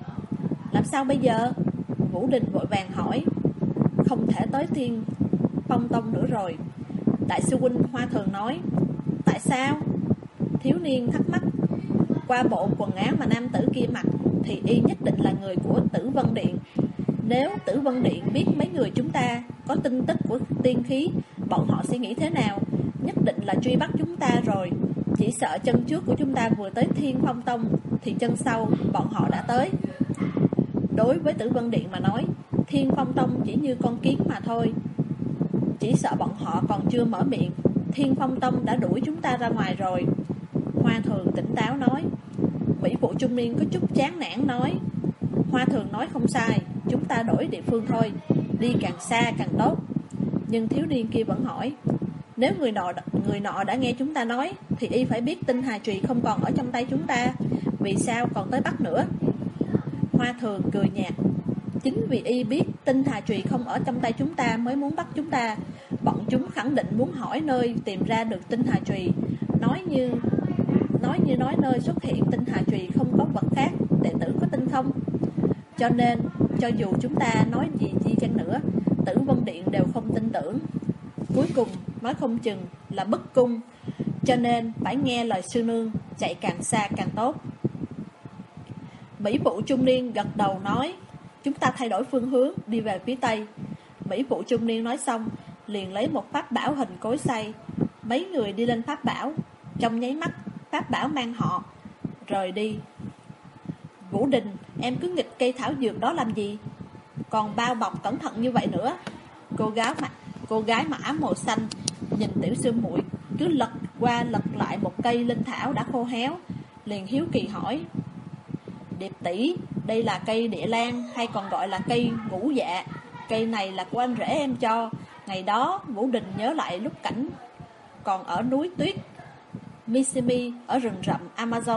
Làm sao bây giờ? Vũ Đình vội vàng hỏi. Không thể tới Thiên Phong Tông nữa rồi. Đại sư huynh Hoa Thường nói. Tại sao? Thiếu niên thắc mắc. Qua bộ quần áo mà nam tử kia mặc thì y nhất định là người của Tử Vân Điện. Nếu Tử Vân Điện biết mấy người chúng ta có tin tức của tiên khí, bọn họ sẽ nghĩ thế nào? Nhất định là truy bắt chúng ta rồi. Chỉ sợ chân trước của chúng ta vừa tới Thiên Phong Tông thì chân sau bọn họ đã tới. Đối với Tử Vân Điện mà nói, Thiên Phong Tông chỉ như con kiến mà thôi. Chỉ sợ bọn họ còn chưa mở miệng, Thiên Phong Tông đã đuổi chúng ta ra ngoài rồi. Hoa Thường tỉnh táo nói. Mỹ phụ trung niên có chút chán nản nói. Hoa Thường nói không sai, chúng ta đổi địa phương thôi, đi càng xa càng tốt. Nhưng thiếu niên kia vẫn hỏi. Nếu người nọ, người nọ đã nghe chúng ta nói thì y phải biết tinh hà trùy không còn ở trong tay chúng ta, vì sao còn tới bắt nữa? Hoa Thường cười nhạt. Chính vì y biết tinh hà trùy không ở trong tay chúng ta mới muốn bắt chúng ta. Bọn chúng khẳng định muốn hỏi nơi tìm ra được tinh hà trùy. Nói như Nói như nói nơi xuất hiện tinh hà trùy không có vật khác, đệ tử có tin không? Cho nên, cho dù chúng ta nói gì chi chăng nữa, Tử Vân Điện đều không tin tưởng. Cuối cùng, nói không chừng là bức cung. Cho nên, phải nghe lời sư nương, chạy càng xa càng tốt. Mỹ phụ trung niên gật đầu nói, chúng ta thay đổi phương hướng, đi về phía tây. Mỹ phụ trung niên nói xong, liền lấy một pháp bảo hình cối xay. Mấy người đi lên pháp bảo, trong nháy mắt, pháp bảo mang họ rời đi. Vũ Đình, em cứ nghịch cây thảo dược đó làm gì? Còn bao bọc cẩn thận như vậy nữa. Cô gái mặc cô gái mặc áo màu xanh nhìn Tiểu Sư muội cứ lật qua lật lại một cây linh thảo đã khô héo, liền hiếu kỳ hỏi, Điệp tỷ, đây là cây địa lan hay còn gọi là cây ngũ dạ? Cây này là của anh rể em cho. Ngày đó Vũ Đình nhớ lại lúc cảnh còn ở núi tuyết Missimi ở rừng rậm Amazon.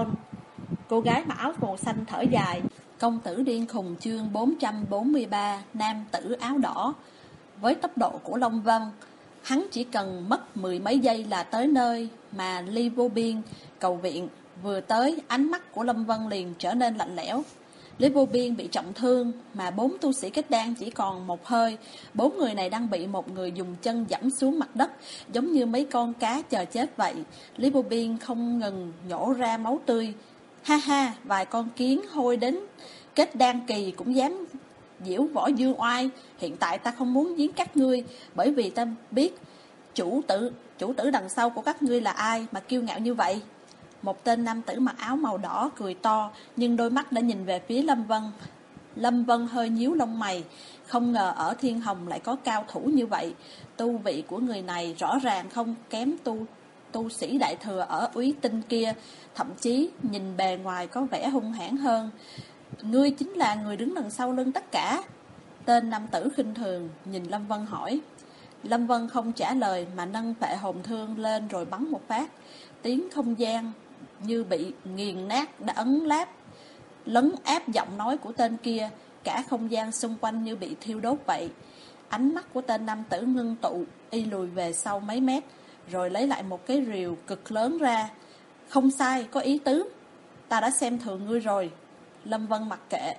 Cô gái mặc áo màu xanh thở dài. Công tử điên khùng chương bốn trăm bốn mươi ba, nam tử áo đỏ. Với tốc độ của Long Vân, hắn chỉ cần mất mười mấy giây là tới nơi mà Li Vô Biên cầu viện. Vừa tới, ánh mắt của Lâm Vân liền trở nên lạnh lẽo. Lý Vô Biên bị trọng thương, mà bốn tu sĩ kết đan chỉ còn một hơi. Bốn người này đang bị một người dùng chân giẫm xuống mặt đất, giống như mấy con cá chờ chết vậy. Lý Vô Biên không ngừng nhổ ra máu tươi. Ha ha, vài con kiến hôi đến kết đan kỳ cũng dám diễu võ dương oai. Hiện tại ta không muốn giết các ngươi, bởi vì ta biết chủ tử, chủ tử đằng sau của các ngươi là ai mà kiêu ngạo như vậy. Một tên nam tử mặc áo màu đỏ cười to, nhưng đôi mắt đã nhìn về phía Lâm Vân. Lâm Vân hơi nhíu lông mày, không ngờ ở Thiên Hồng lại có cao thủ như vậy. Tu vị của người này rõ ràng không kém tu tu sĩ đại thừa ở Úy Tinh kia, thậm chí nhìn bề ngoài có vẻ hung hãn hơn. Ngươi chính là người đứng đằng sau lưng tất cả. Tên nam tử khinh thường nhìn Lâm Vân hỏi. Lâm Vân không trả lời mà nâng phệ hồn thương lên rồi bắn một phát. Tiếng không gian như bị nghiền nát đã ấn láp, lấn áp giọng nói của tên kia. Cả không gian xung quanh như bị thiêu đốt vậy. Ánh mắt của tên nam tử ngưng tụ, y lùi về sau mấy mét, rồi lấy lại một cái rìu cực lớn ra. Không sai, có ý tứ. Ta đã xem thường ngươi rồi. Lâm Vân mặc kệ,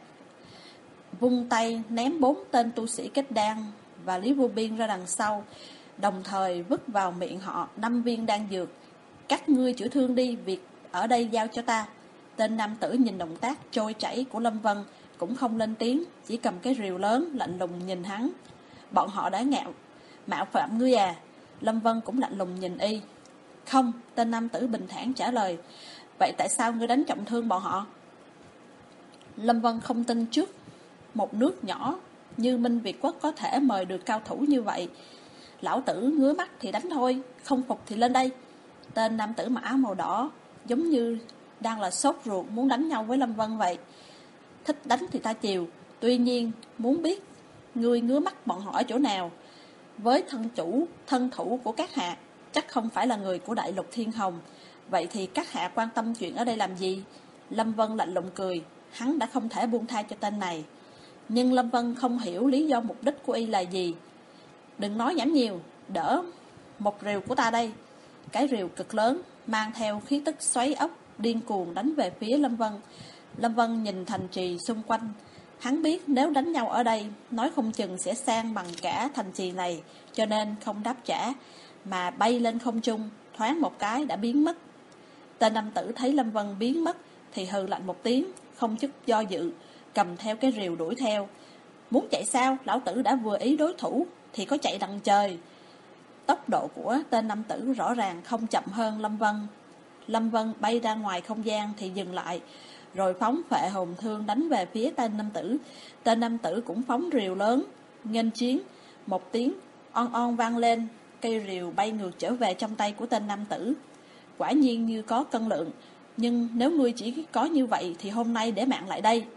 vung tay ném bốn tên tu sĩ kết đan và Lý Vô Biên ra đằng sau, đồng thời vứt vào miệng họ năm viên đan dược. Các ngươi chữa thương đi, việc ở đây giao cho ta. Tên nam tử nhìn động tác trôi chảy của Lâm Vân cũng không lên tiếng, chỉ cầm cái rìu lớn lạnh lùng nhìn hắn. Bọn họ đã ngạo mạo phạm ngươi à? Lâm Vân cũng lạnh lùng nhìn y. Không, tên nam tử bình thản trả lời. Vậy tại sao ngươi đánh trọng thương bọn họ? Lâm Vân không tin trước một nước nhỏ như Minh Việt Quốc có thể mời được cao thủ như vậy. Lão tử ngứa mắt thì đánh thôi, không phục thì lên đây. Tên nam tử mặc áo màu đỏ giống như đang là sốt ruột muốn đánh nhau với Lâm Vân vậy. Thích đánh thì ta chiều, tuy nhiên muốn biết ngươi ngứa mắt bọn họ ở chỗ nào. Với thân chủ, thân thủ của các hạ chắc không phải là người của đại lục Thiên Hồng. Vậy thì các hạ quan tâm chuyện ở đây làm gì? Lâm Vân lạnh lùng cười. Hắn đã không thể buông tha cho tên này. Nhưng Lâm Vân không hiểu lý do mục đích của y là gì. Đừng nói nhảm nhiều, đỡ một rìu của ta đây. Cái rìu cực lớn mang theo khí tức xoáy ốc điên cuồng đánh về phía Lâm Vân. Lâm Vân nhìn thành trì xung quanh. Hắn biết nếu đánh nhau ở đây, nói không chừng sẽ san bằng cả thành trì này, cho nên không đáp trả, mà bay lên không trung, thoáng một cái đã biến mất. Tên nam tử thấy Lâm Vân biến mất thì hừ lạnh một tiếng, không chút do dự, cầm theo cái rìu đuổi theo. Muốn chạy sao? Lão tử đã vừa ý đối thủ thì có chạy đằng trời. Tốc độ của tên nam tử rõ ràng không chậm hơn Lâm Vân. Lâm Vân bay ra ngoài không gian thì dừng lại, rồi phóng phệ hồn thương đánh về phía tên nam tử. Tên nam tử cũng phóng rìu lớn nghênh chiến. Một tiếng on on vang lên, cây rìu bay ngược trở về trong tay của tên nam tử. Quả nhiên như có cân lượng, nhưng nếu ngươi chỉ có như vậy thì hôm nay để mạng lại đây.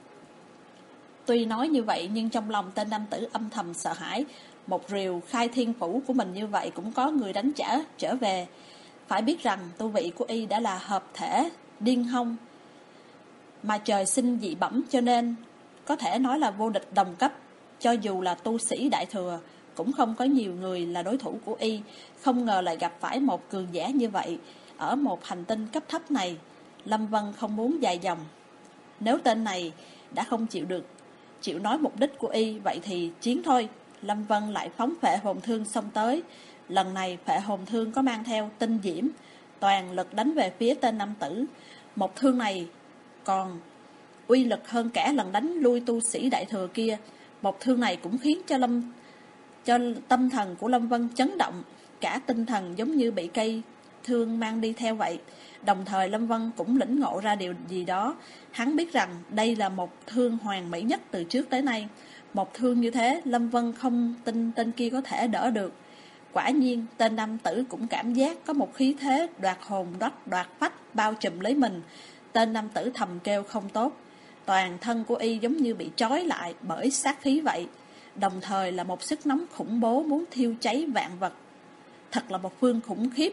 Tuy nói như vậy nhưng trong lòng tên nam tử âm thầm sợ hãi. Một rìu khai thiên phủ của mình như vậy cũng có người đánh trả trở về. Phải biết rằng tu vị của y đã là hợp thể điên hông, mà trời sinh dị bẩm, cho nên có thể nói là vô địch đồng cấp. Cho dù là tu sĩ đại thừa cũng không có nhiều người là đối thủ của y. Không ngờ lại gặp phải một cường giả như vậy ở một hành tinh cấp thấp này. Lâm Vân không muốn dài dòng. Nếu tên này đã không chịu được chịu nói mục đích của y, vậy thì chiến thôi. Lâm Vân lại phóng phệ hồn thương xông tới. Lần này phệ hồn thương có mang theo tinh diễm, toàn lực đánh về phía tên nam tử. Một thương này còn uy lực hơn cả lần đánh lui tu sĩ đại thừa kia. Một thương này cũng khiến cho Lâm cho tâm thần của Lâm Vân chấn động, cả tinh thần giống như bị cây thương mang đi theo vậy. Đồng thời Lâm Vân cũng lĩnh ngộ ra điều gì đó. Hắn biết rằng đây là một thương hoàn mỹ nhất từ trước tới nay. Một thương như thế, Lâm Vân không tin tên kia có thể đỡ được. Quả nhiên, tên nam tử cũng cảm giác có một khí thế đoạt hồn đoạt đoạt phách bao trùm lấy mình. Tên nam tử thầm kêu không tốt. Toàn thân của y giống như bị trói lại bởi sát khí vậy. Đồng thời là một sức nóng khủng bố muốn thiêu cháy vạn vật. Thật là một phương khủng khiếp.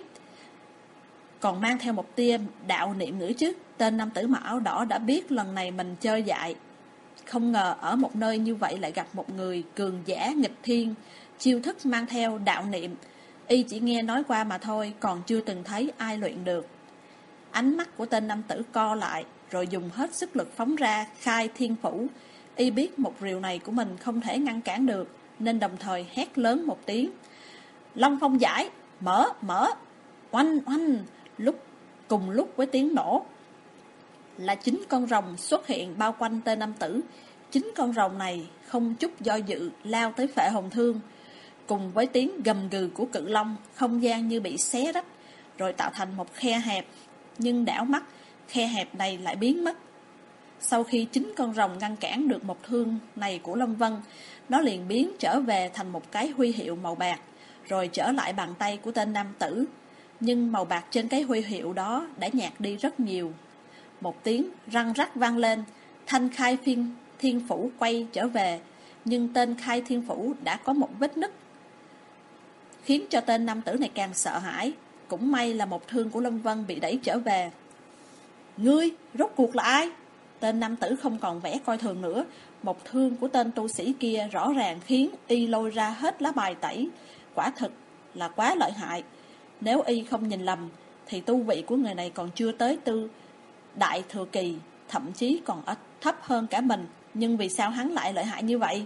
Còn mang theo một tia đạo niệm nữa chứ. Tên nam tử mặc áo đỏ đã biết lần này mình chơi dại. Không ngờ ở một nơi như vậy lại gặp một người cường giả nghịch thiên, chiêu thức mang theo đạo niệm. Y chỉ nghe nói qua mà thôi, còn chưa từng thấy ai luyện được. Ánh mắt của tên nam tử co lại, rồi dùng hết sức lực phóng ra khai thiên phủ. Y biết một rìu này của mình không thể ngăn cản được, nên đồng thời hét lớn một tiếng. Long phong giải, mở, mở, oanh, oanh. Lúc cùng lúc với tiếng nổ là chín con rồng xuất hiện bao quanh tên nam tử. Chín con rồng này không chút do dự lao tới phệ hồn thương. Cùng với tiếng gầm gừ của cự long, không gian như bị xé rách, rồi tạo thành một khe hẹp. Nhưng đảo mắt, khe hẹp này lại biến mất. Sau khi chín con rồng ngăn cản được một thương này của Lâm Vân, nó liền biến trở về thành một cái huy hiệu màu bạc, rồi trở lại bàn tay của tên nam tử. Nhưng màu bạc trên cái huy hiệu đó đã nhạt đi rất nhiều. Một tiếng răng rắc vang lên, thanh khai phiên thiên phủ quay trở về, nhưng tên khai thiên phủ đã có một vết nứt, khiến cho tên nam tử này càng sợ hãi. Cũng may là một thương của Lâm Vân bị đẩy trở về. Ngươi, rốt cuộc là ai? Tên nam tử không còn vẻ coi thường nữa. Một thương của tên tu sĩ kia rõ ràng khiến y lôi ra hết lá bài tẩy. Quả thực là quá lợi hại. Nếu y không nhìn lầm, thì tu vị của người này còn chưa tới tư đại thừa kỳ, thậm chí còn thấp hơn cả mình. Nhưng vì sao hắn lại lợi hại như vậy?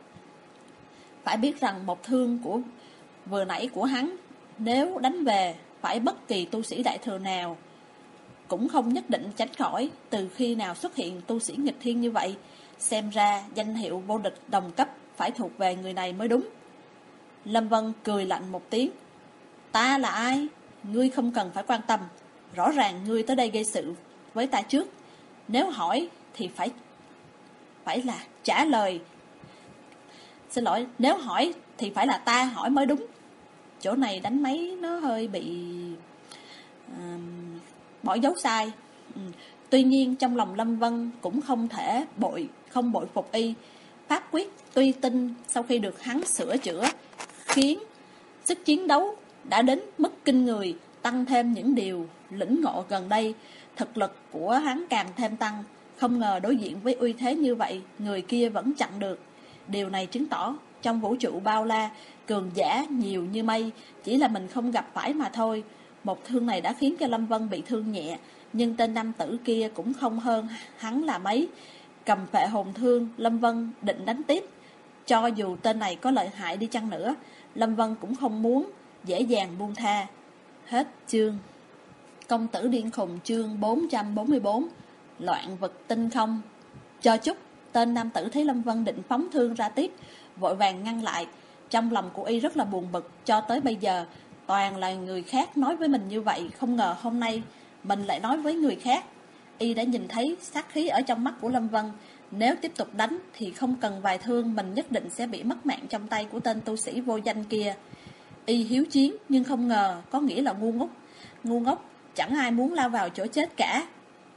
Phải biết rằng một thương của vừa nãy của hắn, nếu đánh về, phải bất kỳ tu sĩ đại thừa nào cũng không nhất định tránh khỏi. Từ khi nào xuất hiện tu sĩ nghịch thiên như vậy? Xem ra danh hiệu vô địch đồng cấp phải thuộc về người này mới đúng. Lâm Vân cười lạnh một tiếng. Ta là ai? Ngươi không cần phải quan tâm. Rõ ràng ngươi tới đây gây sự với ta trước. Nếu hỏi thì phải Phải là trả lời. Xin lỗi, nếu hỏi thì phải là ta hỏi mới đúng. Chỗ này đánh máy nó hơi bị uh, bỏ dấu sai. ừ. Tuy nhiên trong lòng Lâm Vân cũng không thể bội Không bội phục y. Pháp quyết tuy tinh sau khi được hắn sửa chữa, khiến sức chiến đấu đã đến mức kinh người. Tăng thêm những điều lĩnh ngộ gần đây, thực lực của hắn càng thêm tăng. Không ngờ đối diện với uy thế như vậy, người kia vẫn chặn được. Điều này chứng tỏ trong vũ trụ bao la, cường giả nhiều như mây, chỉ là mình không gặp phải mà thôi. Một thương này đã khiến cho Lâm Vân bị thương nhẹ, nhưng tên nam tử kia cũng không hơn hắn là mấy. Cầm phệ hồn thương, Lâm Vân định đánh tiếp. Cho dù tên này có lợi hại đi chăng nữa, Lâm Vân cũng không muốn dễ dàng buông tha. Hết chương. Công tử điên khùng chương bốn trăm bốn mươi bốn. Loạn vực tinh không. Cho chút. Tên nam tử thấy Lâm Vân định phóng thương ra tiếp, vội vàng ngăn lại. Trong lòng của y rất là buồn bực. Cho tới bây giờ toàn là người khác nói với mình như vậy, không ngờ hôm nay mình lại nói với người khác. Y đã nhìn thấy sát khí ở trong mắt của Lâm Vân. Nếu tiếp tục đánh thì không cần vài thương, mình nhất định sẽ bị mất mạng trong tay của tên tu sĩ vô danh kia. Y hiếu chiến nhưng không ngờ có nghĩa là ngu ngốc. Ngu ngốc, chẳng ai muốn lao vào chỗ chết cả.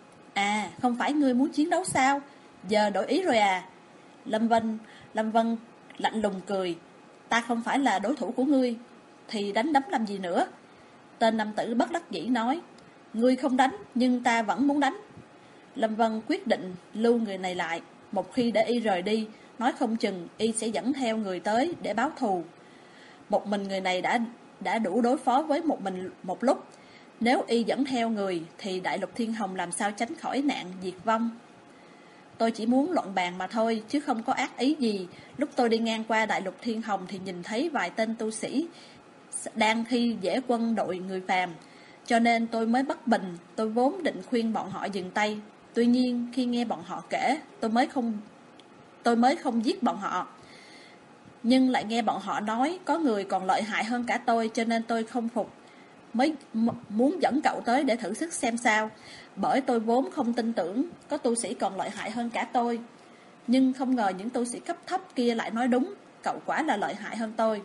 À, không phải ngươi muốn chiến đấu sao? Giờ đổi ý rồi à? Lâm Vân Lâm Vân lạnh lùng cười. Ta không phải là đối thủ của ngươi, thì đánh đấm làm gì nữa? Tên nam tử bất đắc dĩ nói. Ngươi không đánh, nhưng ta vẫn muốn đánh. Lâm Vân quyết định lưu người này lại. Một khi để y rời đi, nói không chừng y sẽ dẫn theo người tới để báo thù. Một mình người này đã đã đủ đối phó với một mình một lúc. Nếu y dẫn theo người thì Đại Lục Thiên Hồng làm sao tránh khỏi nạn diệt vong. Tôi chỉ muốn luận bàn mà thôi, chứ không có ác ý gì. Lúc tôi đi ngang qua Đại Lục Thiên Hồng thì nhìn thấy vài tên tu sĩ đang thi dễ quân đội người phàm, cho nên tôi mới bất bình. Tôi vốn định khuyên bọn họ dừng tay, Tuy nhiên khi nghe bọn họ kể, tôi mới không tôi mới không giết bọn họ. Nhưng lại nghe bọn họ nói có người còn lợi hại hơn cả tôi, cho nên tôi không phục, mới muốn dẫn cậu tới để thử sức xem sao. Bởi tôi vốn không tin tưởng có tu sĩ còn lợi hại hơn cả tôi. Nhưng không ngờ những tu sĩ cấp thấp kia lại nói đúng, cậu quả là lợi hại hơn tôi.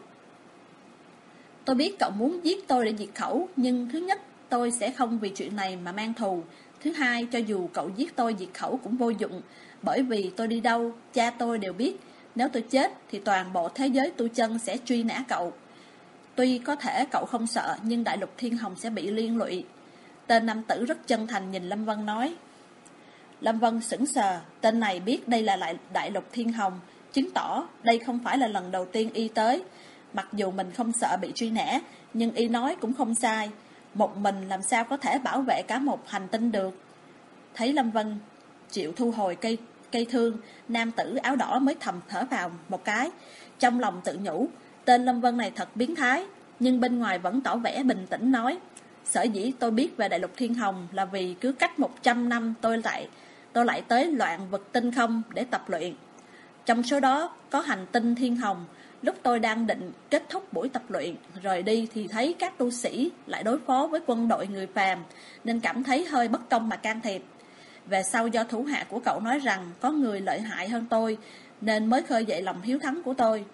Tôi biết cậu muốn giết tôi để diệt khẩu, nhưng thứ nhất, tôi sẽ không vì chuyện này mà mang thù. Thứ hai, cho dù cậu giết tôi diệt khẩu cũng vô dụng, bởi vì tôi đi đâu, cha tôi đều biết. Nếu tôi chết thì toàn bộ thế giới tu chân sẽ truy nã cậu. Tuy có thể cậu không sợ, nhưng Đại Lục Thiên Hồng sẽ bị liên lụy. Tên nam tử rất chân thành nhìn Lâm Vân nói. Lâm Vân sững sờ, tên này biết đây là lại Đại Lục Thiên Hồng, chứng tỏ đây không phải là lần đầu tiên y tới. Mặc dù mình không sợ bị truy nã, nhưng y nói cũng không sai. Một mình làm sao có thể bảo vệ cả một hành tinh được. Thấy Lâm Vân chịu thu hồi cây, cây thương, nam tử áo đỏ mới thầm thở vào một cái. Trong lòng tự nhủ, tên Lâm Vân này thật biến thái, nhưng bên ngoài vẫn tỏ vẻ bình tĩnh nói. Sở dĩ tôi biết về Đại Lục Thiên Hồng là vì cứ cách một trăm năm tôi lại, tôi lại tới loạn vực tinh không để tập luyện. Trong số đó có hành tinh Thiên Hồng. Lúc tôi đang định kết thúc buổi tập luyện rời đi thì thấy các tu sĩ lại đối phó với quân đội người phàm, nên cảm thấy hơi bất công mà can thiệp. Về sau do thủ hạ của cậu nói rằng có người lợi hại hơn tôi, nên mới khơi dậy lòng hiếu thắng của tôi.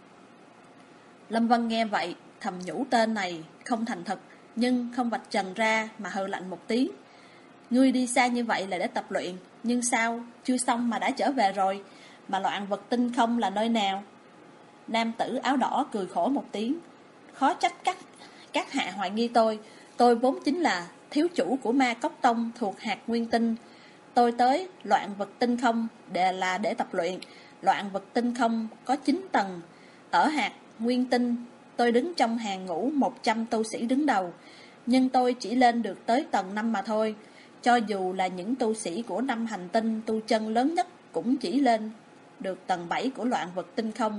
Lâm Vân nghe vậy thầm nhủ tên này không thành thật, nhưng không vạch trần ra mà hừ lạnh một tiếng. Ngươi đi xa như vậy là để tập luyện, nhưng sao chưa xong mà đã trở về rồi? Mà loạn vật tinh không là nơi nào? Nam tử áo đỏ cười khổ một tiếng. Khó trách các, các hạ hoài nghi tôi. Tôi vốn chính là thiếu chủ của Ma Cốc Tông thuộc hạt nguyên tinh. Tôi tới loạn vật tinh không để là để tập luyện. Loạn vật tinh không có chín tầng. Ở hạt nguyên tinh tôi đứng trong hàng ngũ một trăm tu sĩ đứng đầu, nhưng tôi chỉ lên được tới tầng năm mà thôi. Cho dù là những tu sĩ của năm hành tinh tu chân lớn nhất cũng chỉ lên được tầng bảy của loạn vật tinh không.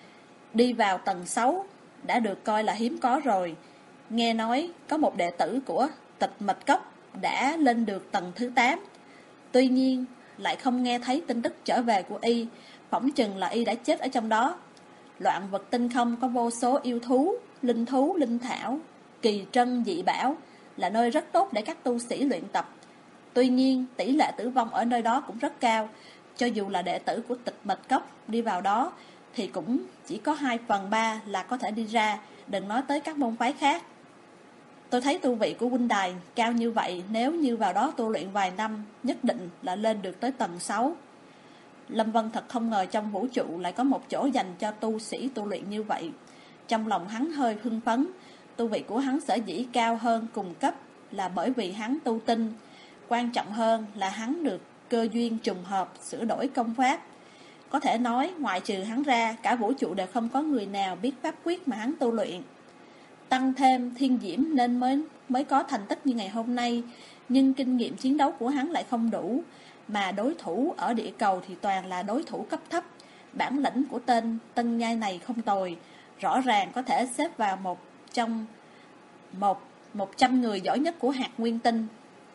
Đi vào tầng sáu đã được coi là hiếm có rồi. Nghe nói có một đệ tử của Tịch Mịch Cốc đã lên được tầng thứ tám. Tuy nhiên lại không nghe thấy tin tức trở về của y, phỏng chừng là y đã chết ở trong đó. Loạn vật tinh không có vô số yêu thú, linh thú, linh thảo, kỳ trân dị bảo, là nơi rất tốt để các tu sĩ luyện tập. Tuy nhiên tỷ lệ tử vong ở nơi đó cũng rất cao. Cho dù là đệ tử của Tịch Mịch Cốc đi vào đó thì cũng chỉ có hai phần ba là có thể đi ra, đừng nói tới các môn phái khác. Tôi thấy tu vị của huynh đài cao như vậy, nếu như vào đó tu luyện vài năm, nhất định là lên được tới tầng sáu. Lâm Vân thật không ngờ trong vũ trụ lại có một chỗ dành cho tu sĩ tu luyện như vậy. Trong lòng hắn hơi hưng phấn. Tu vị của hắn sở dĩ cao hơn cùng cấp là bởi vì hắn tu tinh. Quan trọng hơn là hắn được cơ duyên trùng hợp sửa đổi công pháp. Có thể nói ngoại trừ hắn ra, cả vũ trụ đều không có người nào biết pháp quyết mà hắn tu luyện. Tăng thêm thiên diễm nên mới, mới có thành tích như ngày hôm nay. Nhưng kinh nghiệm chiến đấu của hắn lại không đủ, mà đối thủ ở địa cầu thì toàn là đối thủ cấp thấp. Bản lĩnh của tên Tân Nhai này không tồi, rõ ràng có thể xếp vào một trong một, một trăm người giỏi nhất của hạt nguyên tinh.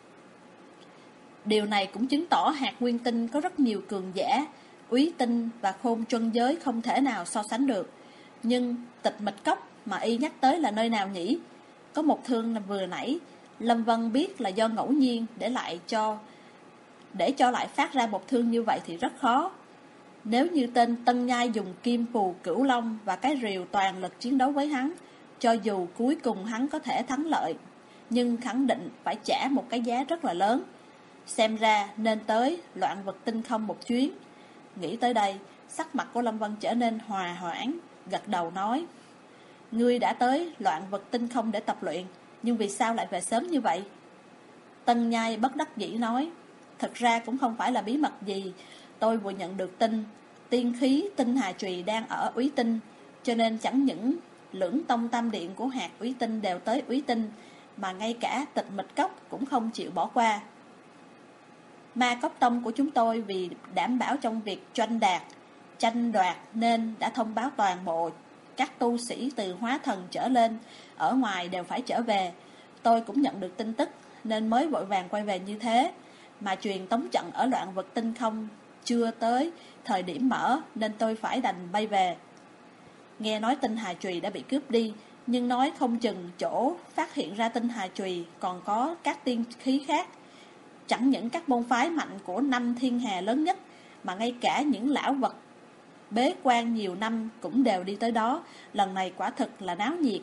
Điều này cũng chứng tỏ hạt nguyên tinh có rất nhiều cường giả. Úy tinh và khôn truân giới không thể nào so sánh được. Nhưng Tịch Mịch Cốc mà y nhắc tới là nơi nào nhỉ? Có một thương là vừa nãy Lâm Vân biết là do ngẫu nhiên, để lại cho Để cho lại phát ra một thương như vậy thì rất khó. Nếu như tên Tân Nhai dùng kim phù cửu long và cái rìu toàn lực chiến đấu với hắn, cho dù cuối cùng hắn có thể thắng lợi, nhưng khẳng định phải trả một cái giá rất là lớn. Xem ra nên tới loạn vật tinh không một chuyến. Nghĩ tới đây, sắc mặt của Lâm Vân trở nên hòa hoãn, gật đầu nói: Ngươi đã tới loạn vật tinh không để tập luyện, nhưng vì sao lại về sớm như vậy? Tân Nhai bất đắc dĩ nói: Thật ra cũng không phải là bí mật gì. Tôi vừa nhận được tin tiên khí tinh hà trùy đang ở Úy Tinh, cho nên chẳng những lưỡng tông tam điện của hạt Úy Tinh đều tới Úy Tinh, mà ngay cả Tịch Mịch Cốc cũng không chịu bỏ qua. Ma Cốc Tông của chúng tôi vì đảm bảo trong việc tranh đạt, tranh đoạt nên đã thông báo toàn bộ các tu sĩ từ hóa thần trở lên ở ngoài đều phải trở về. Tôi cũng nhận được tin tức nên mới vội vàng quay về như thế. mà truyền tống trận ở loạn vực tinh không chưa tới thời điểm mở, nên tôi phải đành bay về. Nghe nói tinh hà chùy đã bị cướp đi, nhưng nói không chừng chỗ phát hiện ra tinh hà chùy còn có các tiên khí khác. Chẳng những các môn phái mạnh của năm thiên hà lớn nhất, mà ngay cả những lão vật bế quan nhiều năm cũng đều đi tới đó. Lần này quả thực là náo nhiệt.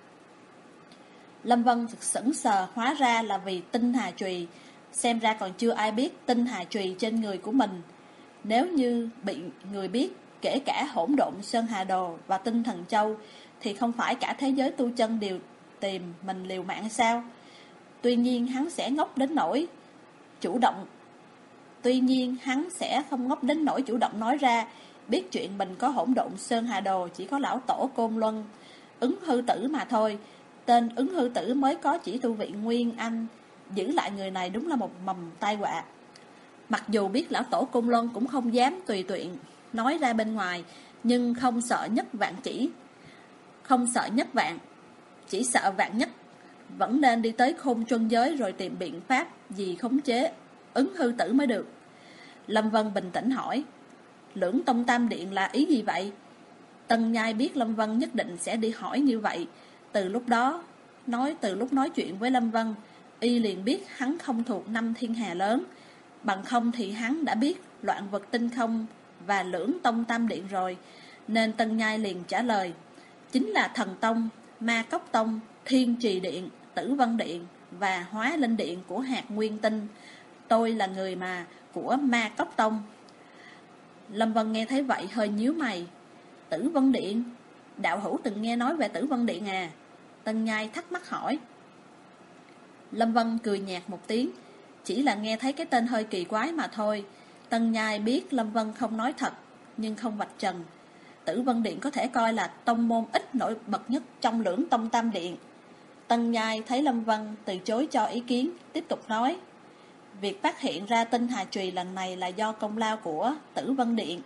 Lâm Vân thực sững sờ, hóa ra là vì tinh hà chùy. Xem ra còn chưa ai biết tinh hà chùy trên người của mình. Nếu như bị người biết, kể cả hỗn độn Sơn Hà Đồ và tinh thần châu, thì không phải cả thế giới tu chân đều tìm mình liều mạng sao? Tuy nhiên hắn sẽ ngốc đến nỗi chủ động Tuy nhiên hắn sẽ không ngốc đến nỗi chủ động nói ra. Biết chuyện mình có hỗn độn Sơn Hà Đồ chỉ có lão tổ Côn Luân, Ứng Hư Tử mà thôi. Tên Ứng Hư Tử mới có chỉ tu vị Nguyên Anh, giữ lại người này đúng là một mầm tai họa. Mặc dù biết lão tổ Côn Luân cũng không dám tùy tiện nói ra bên ngoài, nhưng không sợ nhất vạn chỉ Không sợ nhất vạn Chỉ sợ vạn nhất. Vẫn nên đi tới Khôn Chuân giới rồi tìm biện pháp gì khống chế Ứng Hư Tử mới được. Lâm Vân bình tĩnh hỏi, Lưỡng Tông Tam Điện là ý gì vậy? Tân Nhai biết Lâm Vân nhất định sẽ đi hỏi như vậy. Từ lúc đó nói Từ lúc nói chuyện với Lâm Vân, y liền biết hắn không thuộc năm thiên hà lớn. Bằng không thì hắn đã biết loạn vực tinh không và Lưỡng Tông Tam Điện rồi. Nên Tân Nhai liền trả lời, chính là Thần Tông, Ma Cốc Tông, Thiên Trì Điện, Tử Vân Điện và Hóa Linh Điện của hạt Nguyên Tinh. Tôi là người mà của Ma Cốc Tông. Lâm Vân nghe thấy vậy hơi nhíu mày. Tử Vân Điện? Đạo hữu từng nghe nói về Tử Vân Điện à? Tân Nhai thắc mắc hỏi. Lâm Vân cười nhạt một tiếng, chỉ là nghe thấy cái tên hơi kỳ quái mà thôi. Tân Nhai biết Lâm Vân không nói thật, nhưng không vạch trần. Tử Vân Điện có thể coi là tông môn ít nổi bật nhất trong Lưỡng Tông Tam Điện. Tân Nhai thấy Lâm Vân từ chối cho ý kiến, tiếp tục nói, việc phát hiện ra tinh hà chùy lần này là do công lao của Tử Vân Điện.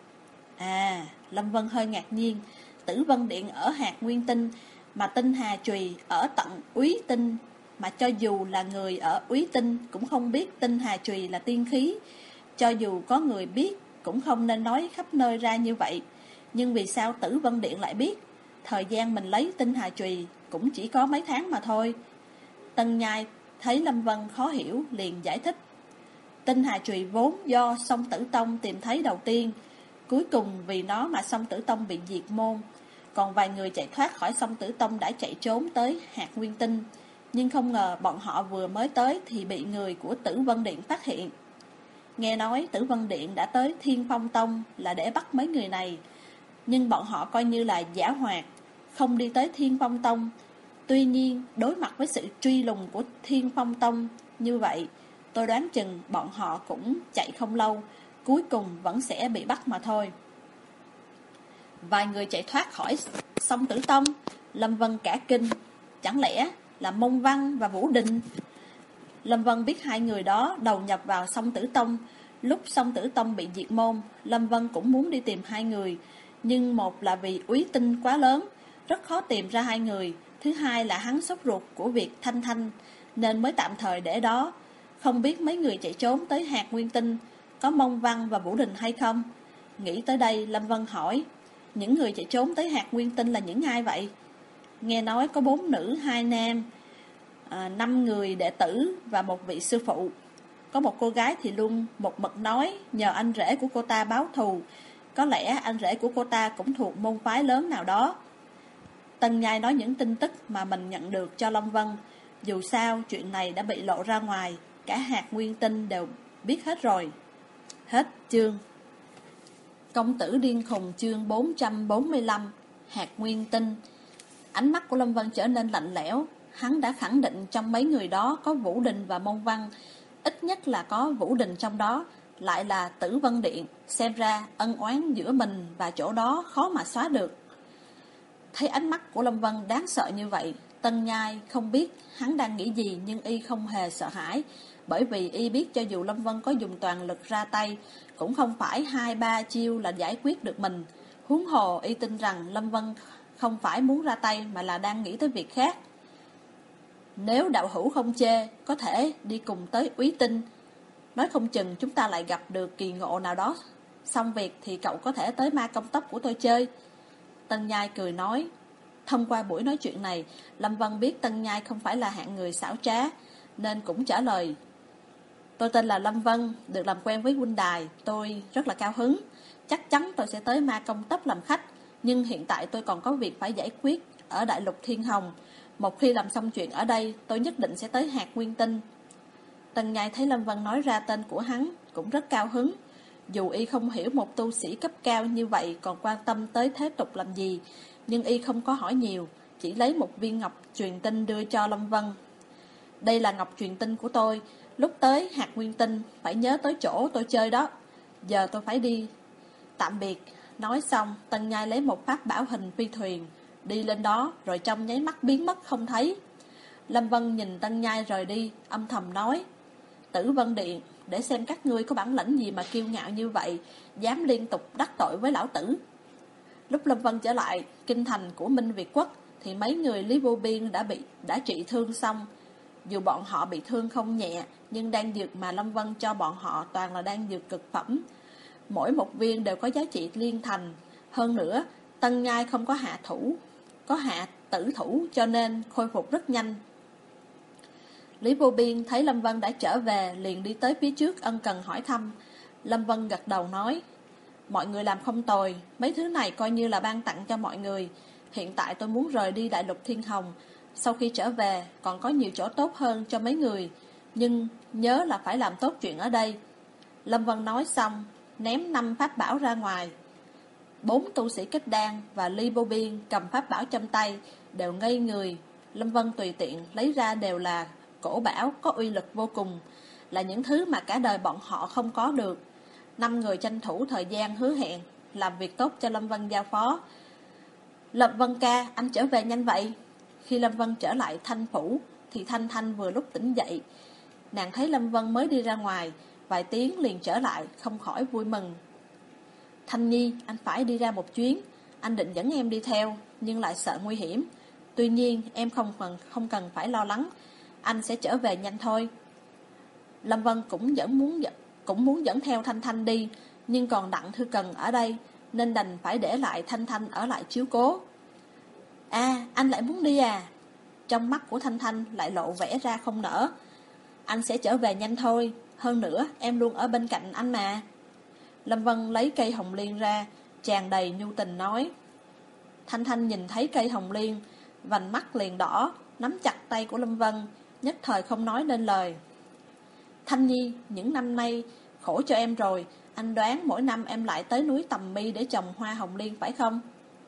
À, Lâm Vân hơi ngạc nhiên. Tử Vân Điện ở hạt Nguyên Tinh, mà tinh hà chùy ở tận Úy Tinh. Mà cho dù là người ở Úy Tinh cũng không biết tinh hà chùy là tiên khí. Cho dù có người biết cũng không nên nói khắp nơi ra như vậy. Nhưng vì sao Tử Vân Điện lại biết? Thời gian mình lấy tinh hà chùy cũng chỉ có mấy tháng mà thôi. Tân Nhai thấy Lâm Vân khó hiểu liền giải thích, tinh hà chùy vốn do Song Tử Tông tìm thấy đầu tiên, cuối cùng vì nó mà Song Tử Tông bị diệt môn. Còn vài người chạy thoát khỏi Song Tử Tông đã chạy trốn tới hạt Nguyên Tinh, nhưng không ngờ bọn họ vừa mới tới thì bị người của Tử Vân Điện phát hiện. Nghe nói Tử Vân Điện đã tới Thiên Phong Tông là để bắt mấy người này, nhưng bọn họ coi như là giả hoạt, không đi tới Thiên Phong Tông. Tuy nhiên đối mặt với sự truy lùng của Thiên Phong Tông như vậy, tôi đoán chừng bọn họ cũng chạy không lâu, cuối cùng vẫn sẽ bị bắt mà thôi. Vài người chạy thoát khỏi Song Tử Tông. Lâm Vân cả kinh, chẳng lẽ là Mông Văn và Vũ Đình? Lâm Vân biết hai người đó đầu nhập vào Song Tử Tông. Lúc Song Tử Tông bị diệt môn, Lâm Vân cũng muốn đi tìm hai người, nhưng một là vì Úy Tinh quá lớn, rất khó tìm ra hai người. Thứ hai là hắn sốt ruột của việc Thanh Thanh, nên mới tạm thời để đó. Không biết mấy người chạy trốn tới hạt Nguyên Tinh có Mông Văn và Vũ Đình hay không? Nghĩ tới đây, Lâm Vân hỏi, những người chạy trốn tới hạt Nguyên Tinh là những ai vậy? Nghe nói có bốn nữ hai nam, à, năm người đệ tử và một vị sư phụ. Có một cô gái thì luôn một mực nói nhờ anh rể của cô ta báo thù. Có lẽ anh rể của cô ta cũng thuộc môn phái lớn nào đó. Tân Nhai nói những tin tức mà mình nhận được cho Lâm Vân. Dù sao chuyện này đã bị lộ ra ngoài, cả hạt Nguyên Tinh đều biết hết rồi. Hết chương. Công tử điên khùng chương bốn trăm bốn mươi lăm. Hạt Nguyên Tinh. Ánh mắt của Lâm Vân trở nên lạnh lẽo. Hắn đã khẳng định trong mấy người đó có Vũ Đình và Mông Văn. Ít nhất là có Vũ Đình trong đó, lại là Tử Vân Điện. Xem ra ân oán giữa mình và chỗ đó khó mà xóa được. Thấy ánh mắt của Lâm Vân đáng sợ như vậy, Tân Nhai không biết hắn đang nghĩ gì, nhưng y không hề sợ hãi, bởi vì y biết cho dù Lâm Vân có dùng toàn lực ra tay, cũng không phải hai ba chiêu là giải quyết được mình. Huống hồ y tin rằng Lâm Vân không phải muốn ra tay mà là đang nghĩ tới việc khác. Nếu đạo hữu không chê, có thể đi cùng tới Úy Tinh. Nói không chừng chúng ta lại gặp được kỳ ngộ nào đó. Xong việc thì cậu có thể tới ma công tóc của tôi chơi. Tân Nhai cười nói. Thông qua buổi nói chuyện này, Lâm Vân biết Tân Nhai không phải là hạng người xảo trá, nên cũng trả lời. Tôi tên là Lâm Vân, được làm quen với huynh đài, tôi rất là cao hứng. Chắc chắn tôi sẽ tới ma công tóc làm khách, nhưng hiện tại tôi còn có việc phải giải quyết ở Đại Lục Thiên Hồng. Một khi làm xong chuyện ở đây, tôi nhất định sẽ tới hạt Nguyên Tinh. Tân Nhai thấy Lâm Vân nói ra tên của hắn, cũng rất cao hứng. Dù y không hiểu một tu sĩ cấp cao như vậy còn quan tâm tới thế tục làm gì, nhưng y không có hỏi nhiều, chỉ lấy một viên ngọc truyền tinh đưa cho Lâm Vân. Đây là ngọc truyền tinh của tôi, lúc tới hạt Nguyên Tinh phải nhớ tới chỗ tôi chơi đó. Giờ tôi phải đi. Tạm biệt. Nói xong, Tân Nhai lấy một pháp bảo hình phi thuyền, đi lên đó rồi trong nháy mắt biến mất không thấy. Lâm Vân nhìn Tân Nhai rời đi, âm thầm nói. Tử Vân Điện, để xem các ngươi có bản lĩnh gì mà kiêu ngạo như vậy, dám liên tục đắc tội với lão tử. Lúc Lâm Vân trở lại kinh thành của Minh Việt Quốc thì mấy người Lý Vô Biên đã bị đã trị thương xong. Dù bọn họ bị thương không nhẹ, nhưng đan dược mà Lâm Vân cho bọn họ toàn là đan dược cực phẩm. Mỗi một viên đều có giá trị liên thành. Hơn nữa, Tân Nhai không có hạ thủ, có hạ tử thủ, cho nên khôi phục rất nhanh. Lý Vô Biên thấy Lâm Vân đã trở về, liền đi tới phía trước ân cần hỏi thăm. Lâm Vân gật đầu nói. Mọi người làm không tồi, mấy thứ này coi như là ban tặng cho mọi người. Hiện tại tôi muốn rời đi Đại Lục Thiên Hồng, sau khi trở về còn có nhiều chỗ tốt hơn cho mấy người, nhưng nhớ là phải làm tốt chuyện ở đây. Lâm Vân nói xong, ném năm pháp bảo ra ngoài. Bốn tu sĩ kết đan và Ly Vô Biên cầm pháp bảo trong tay đều ngây người. Lâm Vân tùy tiện lấy ra đều là cổ bảo có uy lực vô cùng, là những thứ mà cả đời bọn họ không có được. Năm người tranh thủ thời gian hứa hẹn làm việc tốt cho Lâm Vân giao phó. Lâm Vân ca, anh trở về nhanh vậy. Khi Lâm Vân trở lại Thanh Phủ thì Thanh Thanh vừa lúc tỉnh dậy. Nàng thấy Lâm Vân mới đi ra ngoài, vài tiếng liền trở lại, không khỏi vui mừng. Thanh Nhi, anh phải đi ra một chuyến. Anh định dẫn em đi theo, nhưng lại sợ nguy hiểm. Tuy nhiên em không cần, không cần phải lo lắng, anh sẽ trở về nhanh thôi. Lâm Vân cũng vẫn muốn cũng muốn dẫn theo Thanh Thanh đi, nhưng còn Đặng Thư Cần ở đây, nên đành phải để lại Thanh Thanh ở lại chiếu cố. À, anh lại muốn đi à? Trong mắt của Thanh Thanh lại lộ vẻ ra không nỡ. Anh sẽ trở về nhanh thôi, hơn nữa em luôn ở bên cạnh anh mà. Lâm Vân lấy cây hồng liên ra, tràn đầy nhu tình nói. Thanh Thanh nhìn thấy cây hồng liên, vành mắt liền đỏ, nắm chặt tay của Lâm Vân, nhất thời không nói nên lời. Thanh Nhi, những năm nay khổ cho em rồi, anh đoán mỗi năm em lại tới núi Tầm Mi để trồng hoa hồng liên phải không?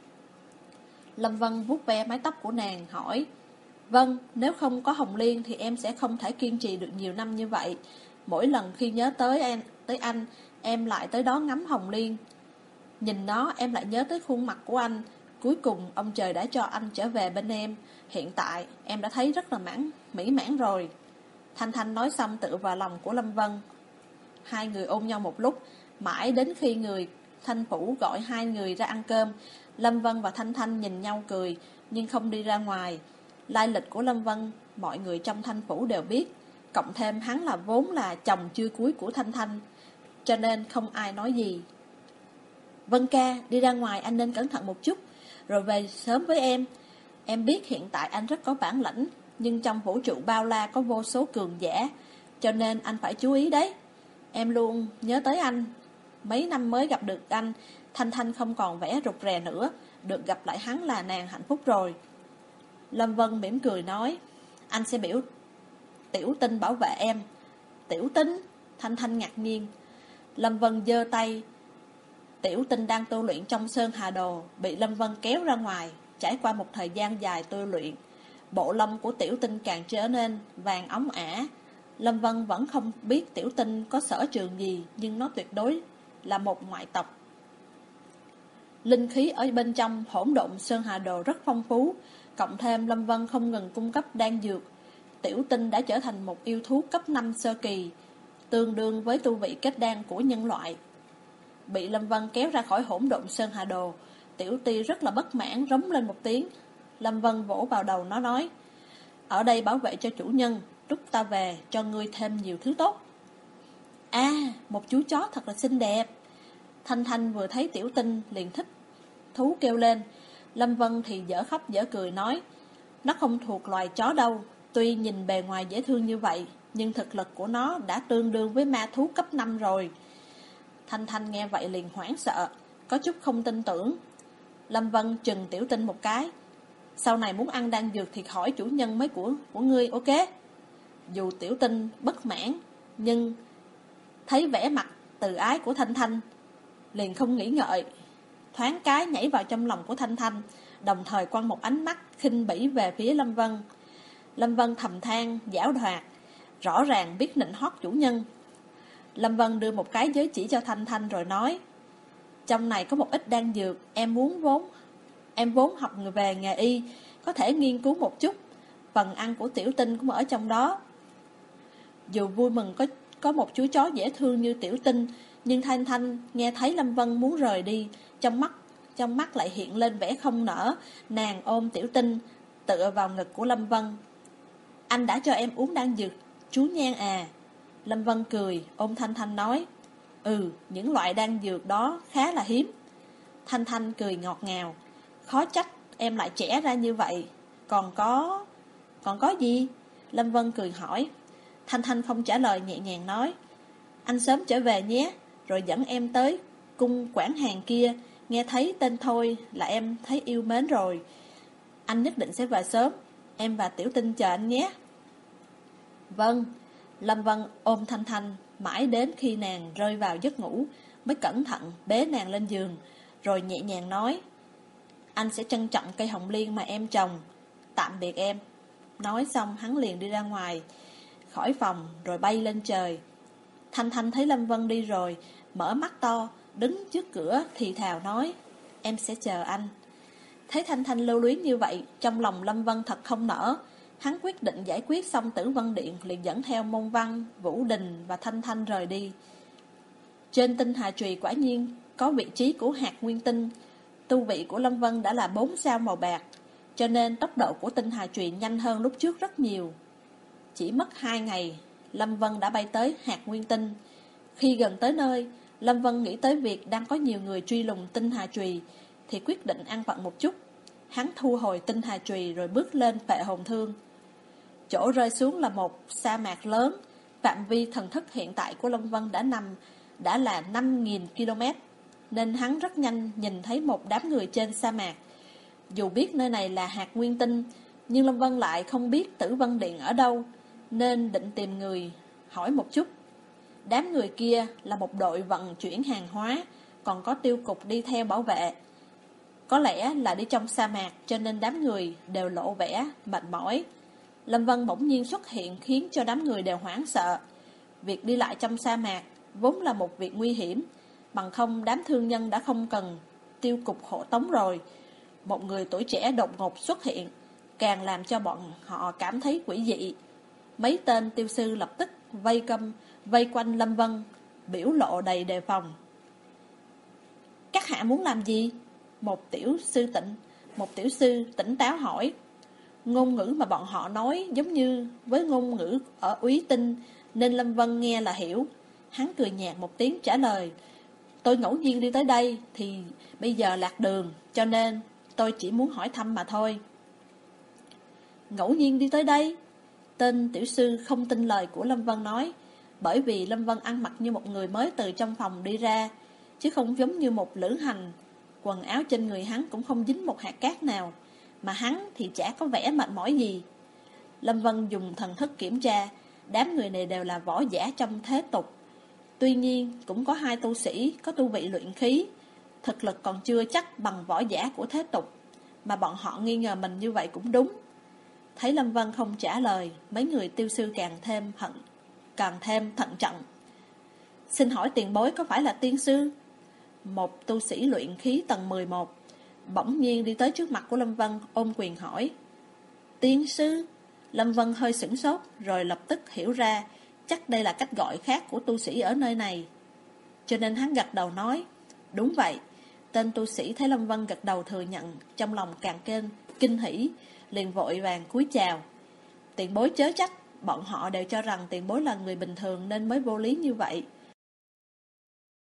Lâm Vân vuốt ve mái tóc của nàng, hỏi. Vâng, nếu không có hồng liên thì em sẽ không thể kiên trì được nhiều năm như vậy. Mỗi lần khi nhớ tới em, tới anh, em lại tới đó ngắm hồng liên. Nhìn nó em lại nhớ tới khuôn mặt của anh. Cuối cùng ông trời đã cho anh trở về bên em. Hiện tại em đã thấy rất là mãn, mỹ mãn rồi. Thanh Thanh nói xong tựa vào lòng của Lâm Vân. Hai người ôm nhau một lúc, mãi đến khi người Thanh Phủ gọi hai người ra ăn cơm. Lâm Vân và Thanh Thanh nhìn nhau cười, nhưng không đi ra ngoài. Lai lịch của Lâm Vân mọi người trong Thanh Phủ đều biết, cộng thêm hắn là vốn là chồng chưa cưới của Thanh Thanh, cho nên không ai nói gì. Vân ca, đi ra ngoài anh nên cẩn thận một chút, rồi về sớm với em. Em biết hiện tại anh rất có bản lĩnh, nhưng trong vũ trụ bao la có vô số cường giả, cho nên anh phải chú ý đấy. Em luôn nhớ tới anh. Mấy năm mới gặp được anh, Thanh Thanh không còn vẻ rụt rè nữa, được gặp lại hắn là nàng hạnh phúc rồi. Lâm Vân mỉm cười nói, anh sẽ biểu Tiểu Tinh bảo vệ em. Tiểu Tinh? Thanh Thanh ngạc nhiên. Lâm Vân giơ tay. Tiểu Tinh đang tu luyện trong Sơn Hà Đồ, bị Lâm Vân kéo ra ngoài. Trải qua một thời gian dài tu luyện, bộ lông của Tiểu Tinh càng trở nên vàng óng ả. Lâm Vân vẫn không biết Tiểu Tinh có sở trường gì, nhưng nó tuyệt đối là một ngoại tộc. Linh khí ở bên trong hỗn độn Sơn Hà Đồ rất phong phú, cộng thêm Lâm Vân không ngừng cung cấp đan dược. Tiểu Tinh đã trở thành một yêu thú cấp năm sơ kỳ, tương đương với tu vị kết đan của nhân loại. Bị Lâm Vân kéo ra khỏi hỗn độn Sơn Hà Đồ, Tiểu Ti rất là bất mãn, rống lên một tiếng. Lâm Vân vỗ vào đầu nó nói, ở đây bảo vệ cho chủ nhân, lúc ta về cho ngươi thêm nhiều thứ tốt. À, một chú chó thật là xinh đẹp. Thanh Thanh vừa thấy Tiểu Tinh liền thích thú kêu lên. Lâm Vân thì dở khóc dở cười nói, nó không thuộc loài chó đâu. Tuy nhìn bề ngoài dễ thương như vậy, nhưng thực lực của nó đã tương đương với ma thú cấp năm rồi. Thanh Thanh nghe vậy liền hoảng sợ, có chút không tin tưởng. Lâm Vân chừng Tiểu Tinh một cái. Sau này muốn ăn đan dược thì hỏi chủ nhân mới của, của ngươi, ok? Dù Tiểu Tinh bất mãn, nhưng thấy vẻ mặt từ ái của Thanh Thanh, liền không nghĩ ngợi, thoáng cái nhảy vào trong lòng của Thanh Thanh, đồng thời quăng một ánh mắt khinh bỉ về phía Lâm Vân. Lâm Vân thầm than, giảo hoạt, rõ ràng biết nịnh hót chủ nhân. Lâm Vân đưa một cái giới chỉ cho Thanh Thanh rồi nói, trong này có một ít đan dược, em muốn vốn Em vốn học người về nghề y, có thể nghiên cứu một chút. Phần ăn của Tiểu Tinh cũng ở trong đó. Dù vui mừng có, có một chú chó dễ thương như Tiểu Tinh, nhưng Thanh Thanh nghe thấy Lâm Vân muốn rời đi, Trong mắt trong mắt lại hiện lên vẻ không nỡ. Nàng ôm Tiểu Tinh tựa vào ngực của Lâm Vân. Anh đã cho em uống đan dược chú Nhan à? Lâm Vân cười, ôm Thanh Thanh nói, ừ, những loại đan dược đó khá là hiếm. Thanh Thanh cười ngọt ngào, khó trách em lại trẻ ra như vậy. Còn có... Còn có gì? Lâm Vân cười hỏi. Thanh Thanh không trả lời, nhẹ nhàng nói, anh sớm trở về nhé, rồi dẫn em tới cung quản hàng kia. Nghe thấy tên thôi là em thấy yêu mến rồi. Anh nhất định sẽ về sớm, em và Tiểu Tinh chờ anh nhé. Vâng. Lâm Vân ôm Thanh Thanh mãi đến khi nàng rơi vào giấc ngủ mới cẩn thận bế nàng lên giường, rồi nhẹ nhàng nói, anh sẽ trân trọng cây hồng liên mà em trồng. Tạm biệt em. Nói xong hắn liền đi ra ngoài khỏi phòng rồi bay lên trời. Thanh Thanh thấy Lâm Vân đi rồi, mở mắt to, đứng trước cửa thì thào nói, em sẽ chờ anh. Thấy Thanh Thanh lưu luyến như vậy, trong lòng Lâm Vân thật không nỡ. Hắn quyết định giải quyết xong Tử Vân Điện, liền dẫn theo Môn Văn, Vũ Đình và Thanh Thanh rời đi. Trên tinh hà trùy quả nhiên có vị trí của hạt nguyên tinh. Tu vị của Lâm Vân đã là bốn sao màu bạc, cho nên tốc độ của tinh hà trùy nhanh hơn lúc trước rất nhiều. Chỉ mất hai ngày, Lâm Vân đã bay tới hạt nguyên tinh. Khi gần tới nơi, Lâm Vân nghĩ tới việc đang có nhiều người truy lùng tinh hà trùy, thì quyết định ăn vận một chút. Hắn thu hồi tinh hà trùy rồi bước lên Phệ Hồn Thương. Chỗ rơi xuống là một sa mạc lớn. Phạm vi thần thức hiện tại của Lâm Vân đã nằm đã là năm nghìn ki lô mét, nên hắn rất nhanh nhìn thấy một đám người trên sa mạc. Dù biết nơi này là hạt nguyên tinh, nhưng Lâm Vân lại không biết Tử Vân Điện ở đâu, nên định tìm người hỏi một chút. Đám người kia là một đội vận chuyển hàng hóa, còn có tiêu cục đi theo bảo vệ. Có lẽ là đi trong sa mạc, cho nên đám người đều lộ vẻ mệt mỏi. Lâm Vân bỗng nhiên xuất hiện khiến cho đám người đều hoảng sợ. Việc đi lại trong sa mạc vốn là một việc nguy hiểm, bằng không đám thương nhân đã không cần tiêu cục hộ tống rồi. Một người tuổi trẻ đột ngột xuất hiện, càng làm cho bọn họ cảm thấy quỷ dị. Mấy tên tiêu sư lập tức vây câm vây quanh Lâm Vân, biểu lộ đầy đề phòng. Các hạ muốn làm gì? Một tiểu sư tỉnh Một tiểu sư tỉnh táo hỏi. Ngôn ngữ mà bọn họ nói giống như với ngôn ngữ ở Úy Tinh, nên Lâm Vân nghe là hiểu. Hắn cười nhạt một tiếng trả lời, tôi ngẫu nhiên đi tới đây thì bây giờ lạc đường, cho nên tôi chỉ muốn hỏi thăm mà thôi. Ngẫu nhiên đi tới đây? Tên tiểu sư không tin lời của Lâm Vân nói, bởi vì Lâm Vân ăn mặc như một người mới từ trong phòng đi ra, chứ không giống như một lữ hành. Quần áo trên người hắn cũng không dính một hạt cát nào, mà hắn thì chả có vẻ mệt mỏi gì. Lâm Vân dùng thần thức kiểm tra, đám người này đều là võ giả trong thế tục. Tuy nhiên cũng có hai tu sĩ có tu vị luyện khí, thực lực còn chưa chắc bằng võ giả của thế tục, mà bọn họ nghi ngờ mình như vậy cũng đúng. Thấy Lâm Vân không trả lời, mấy người tiêu sư càng thêm hận, càng thêm thận trọng. Xin hỏi tiền bối có phải là tiên sư? Một tu sĩ luyện khí tầng mười một bỗng nhiên đi tới trước mặt của Lâm Vân, ôm quyền hỏi. Tiên sư? Lâm Vân hơi sửng sốt, rồi lập tức hiểu ra chắc đây là cách gọi khác của tu sĩ ở nơi này, cho nên hắn gật đầu nói, đúng vậy. Tên tu sĩ thấy Lâm Vân gật đầu thừa nhận, trong lòng càng kên kinh hỉ, liền vội vàng cúi chào. Tiền bối chớ trách, bọn họ đều cho rằng tiền bối là người bình thường nên mới vô lý như vậy.